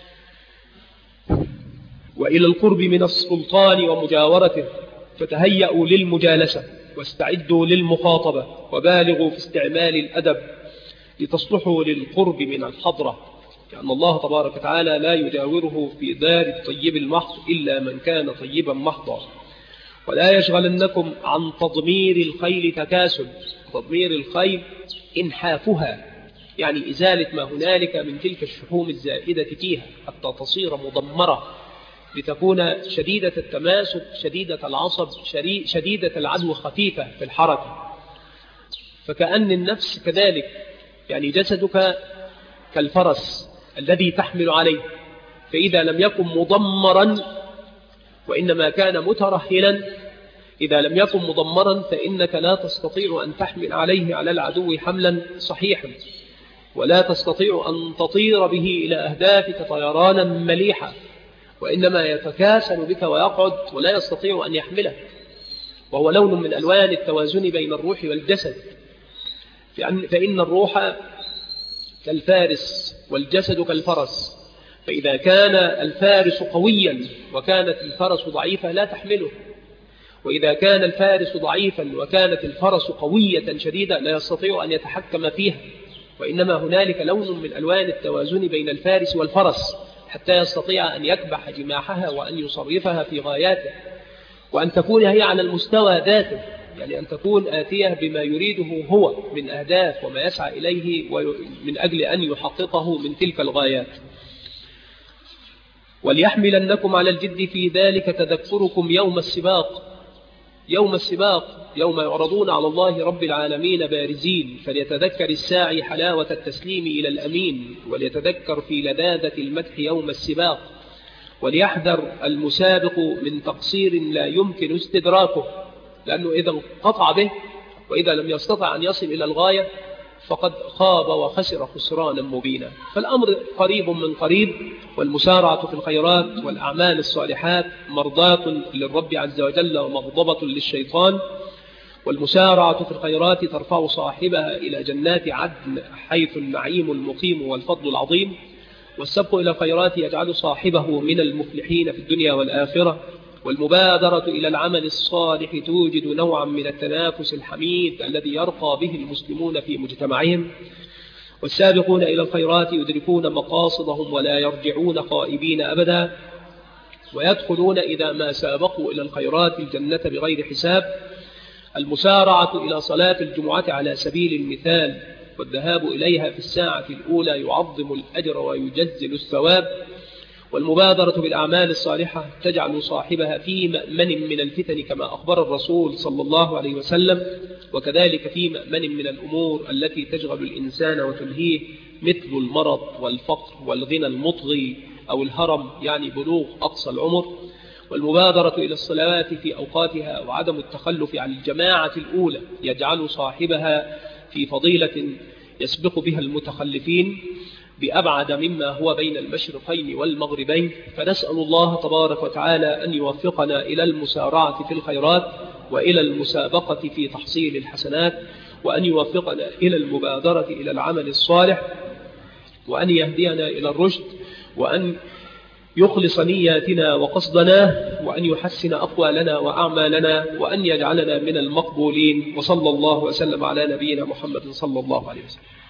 وإلى القرب من السلطان ومجاورته. فتهيأوا للمجالسة واستعدوا للمخاطبة وبالغوا في استعمال الأدب لتصلحوا للقرب من الحضرة، لأن الله تبارك وتعالى لا يجاوره في دار الطيب المحض إلا من كان طيبا محضا. ولا يشغلنكم عن تضمير الخيل تكاسل. تضمير الخيل إنحافها، يعني إزالة ما هنالك من تلك الشحوم الزائدة فيها حتى تصير مضمرة، لتكون شديدة التماسك، شديدة العصب، شديدة العدو، خفيفة في الحركة. فكأن النفس كذلك، يعني جسدك كالفرس الذي تحمل عليه، فإذا لم يكن مضمرا وإنما كان مترهلا، إذا لم يكن مضمرا فإنك لا تستطيع أن تحمل عليه على العدو حملا صحيحا، ولا تستطيع أن تطير به إلى أهدافك طيرانا مليحا، وإنما يتكاسل بك ويقعد ولا يستطيع أن يحمله. وهو لون من ألوان التوازن بين الروح والجسد، فإن الروح كالفارس والجسد كالفرس، فإذا كان الفارس قويا وكانت الفرس ضعيفة لا تحمله، وإذا كان الفارس ضعيفا وكانت الفرس قوية شديدة لا يستطيع أن يتحكم فيها، وإنما هنالك لون من ألوان التوازن بين الفارس والفرس حتى يستطيع أن يكبح جماحها وأن يصرفها في غاياته، وأن تكون هي على المستوى ذاته، يعني أن تكون آتية بما يريده هو من أهداف وما يسعى إليه من أجل أن يحققه من تلك الغايات. وليحملنكم على الجد في ذلك تذكركم يوم السباق، يوم يعرضون على الله رب العالمين بارزين، فليتذكر الساعي حلاوة التسليم إلى الأمين، وليتذكر في لذاذة المدح يوم السباق، وليحذر المسابق من تقصير لا يمكن استدراكه، لأنه إذا انقطع به وإذا لم يستطع أن يصل إلى الغاية فقد خاب وخسر خسرانا مبينا. فالأمر قريب من قريب، والمسارعة في الخيرات والأعمال الصالحات مرضاة للرب عز وجل ومغضبة للشيطان، والمسارعة في الخيرات ترفع صاحبها إلى جنات عدن حيث النعيم المقيم والفضل العظيم، والسبق إلى الخيرات يجعل صاحبه من المفلحين في الدنيا والآخرة، والمبادرة إلى العمل الصالح توجد نوعا من التنافس الحميد الذي يرقى به المسلمون في مجتمعهم، والسابقون إلى الخيرات يدركون مقاصدهم ولا يرجعون خائبين أبدا، ويدخلون إذا ما سابقوا إلى الخيرات الجنة بغير حساب. المسارعة إلى صلاة الجمعة على سبيل المثال والذهاب إليها في الساعة الأولى يعظم الأجر ويجزل الثواب، والمبادرة بالأعمال الصالحة تجعل صاحبها في مأمن من الفتن كما أخبر الرسول صلى الله عليه وسلم، وكذلك في مأمن من الأمور التي تشغل الإنسان وتلهيه مثل المرض والفقر والغنى المطغي أو الهرم، يعني بلوغ أقصى العمر. والمبادرة إلى الصلوات في أوقاتها وعدم التخلف عن الجماعة الأولى يجعل صاحبها في فضيلة يسبق بها المتخلفين بأبعد مما هو بين المشرقين والمغربين. فنسأل الله تبارك وتعالى أن يوفقنا إلى المسارعة في الخيرات وإلى المسابقة في تحصيل الحسنات، وأن يوفقنا إلى المبادرة إلى العمل الصالح، وأن يهدينا إلى الرشد، وأن يخلص نياتنا وقصدنا، وأن يحسن أقوالنا وأعمالنا، وأن يجعلنا من المقبولين. وصلى الله وسلم على نبينا محمد صلى الله عليه وسلم.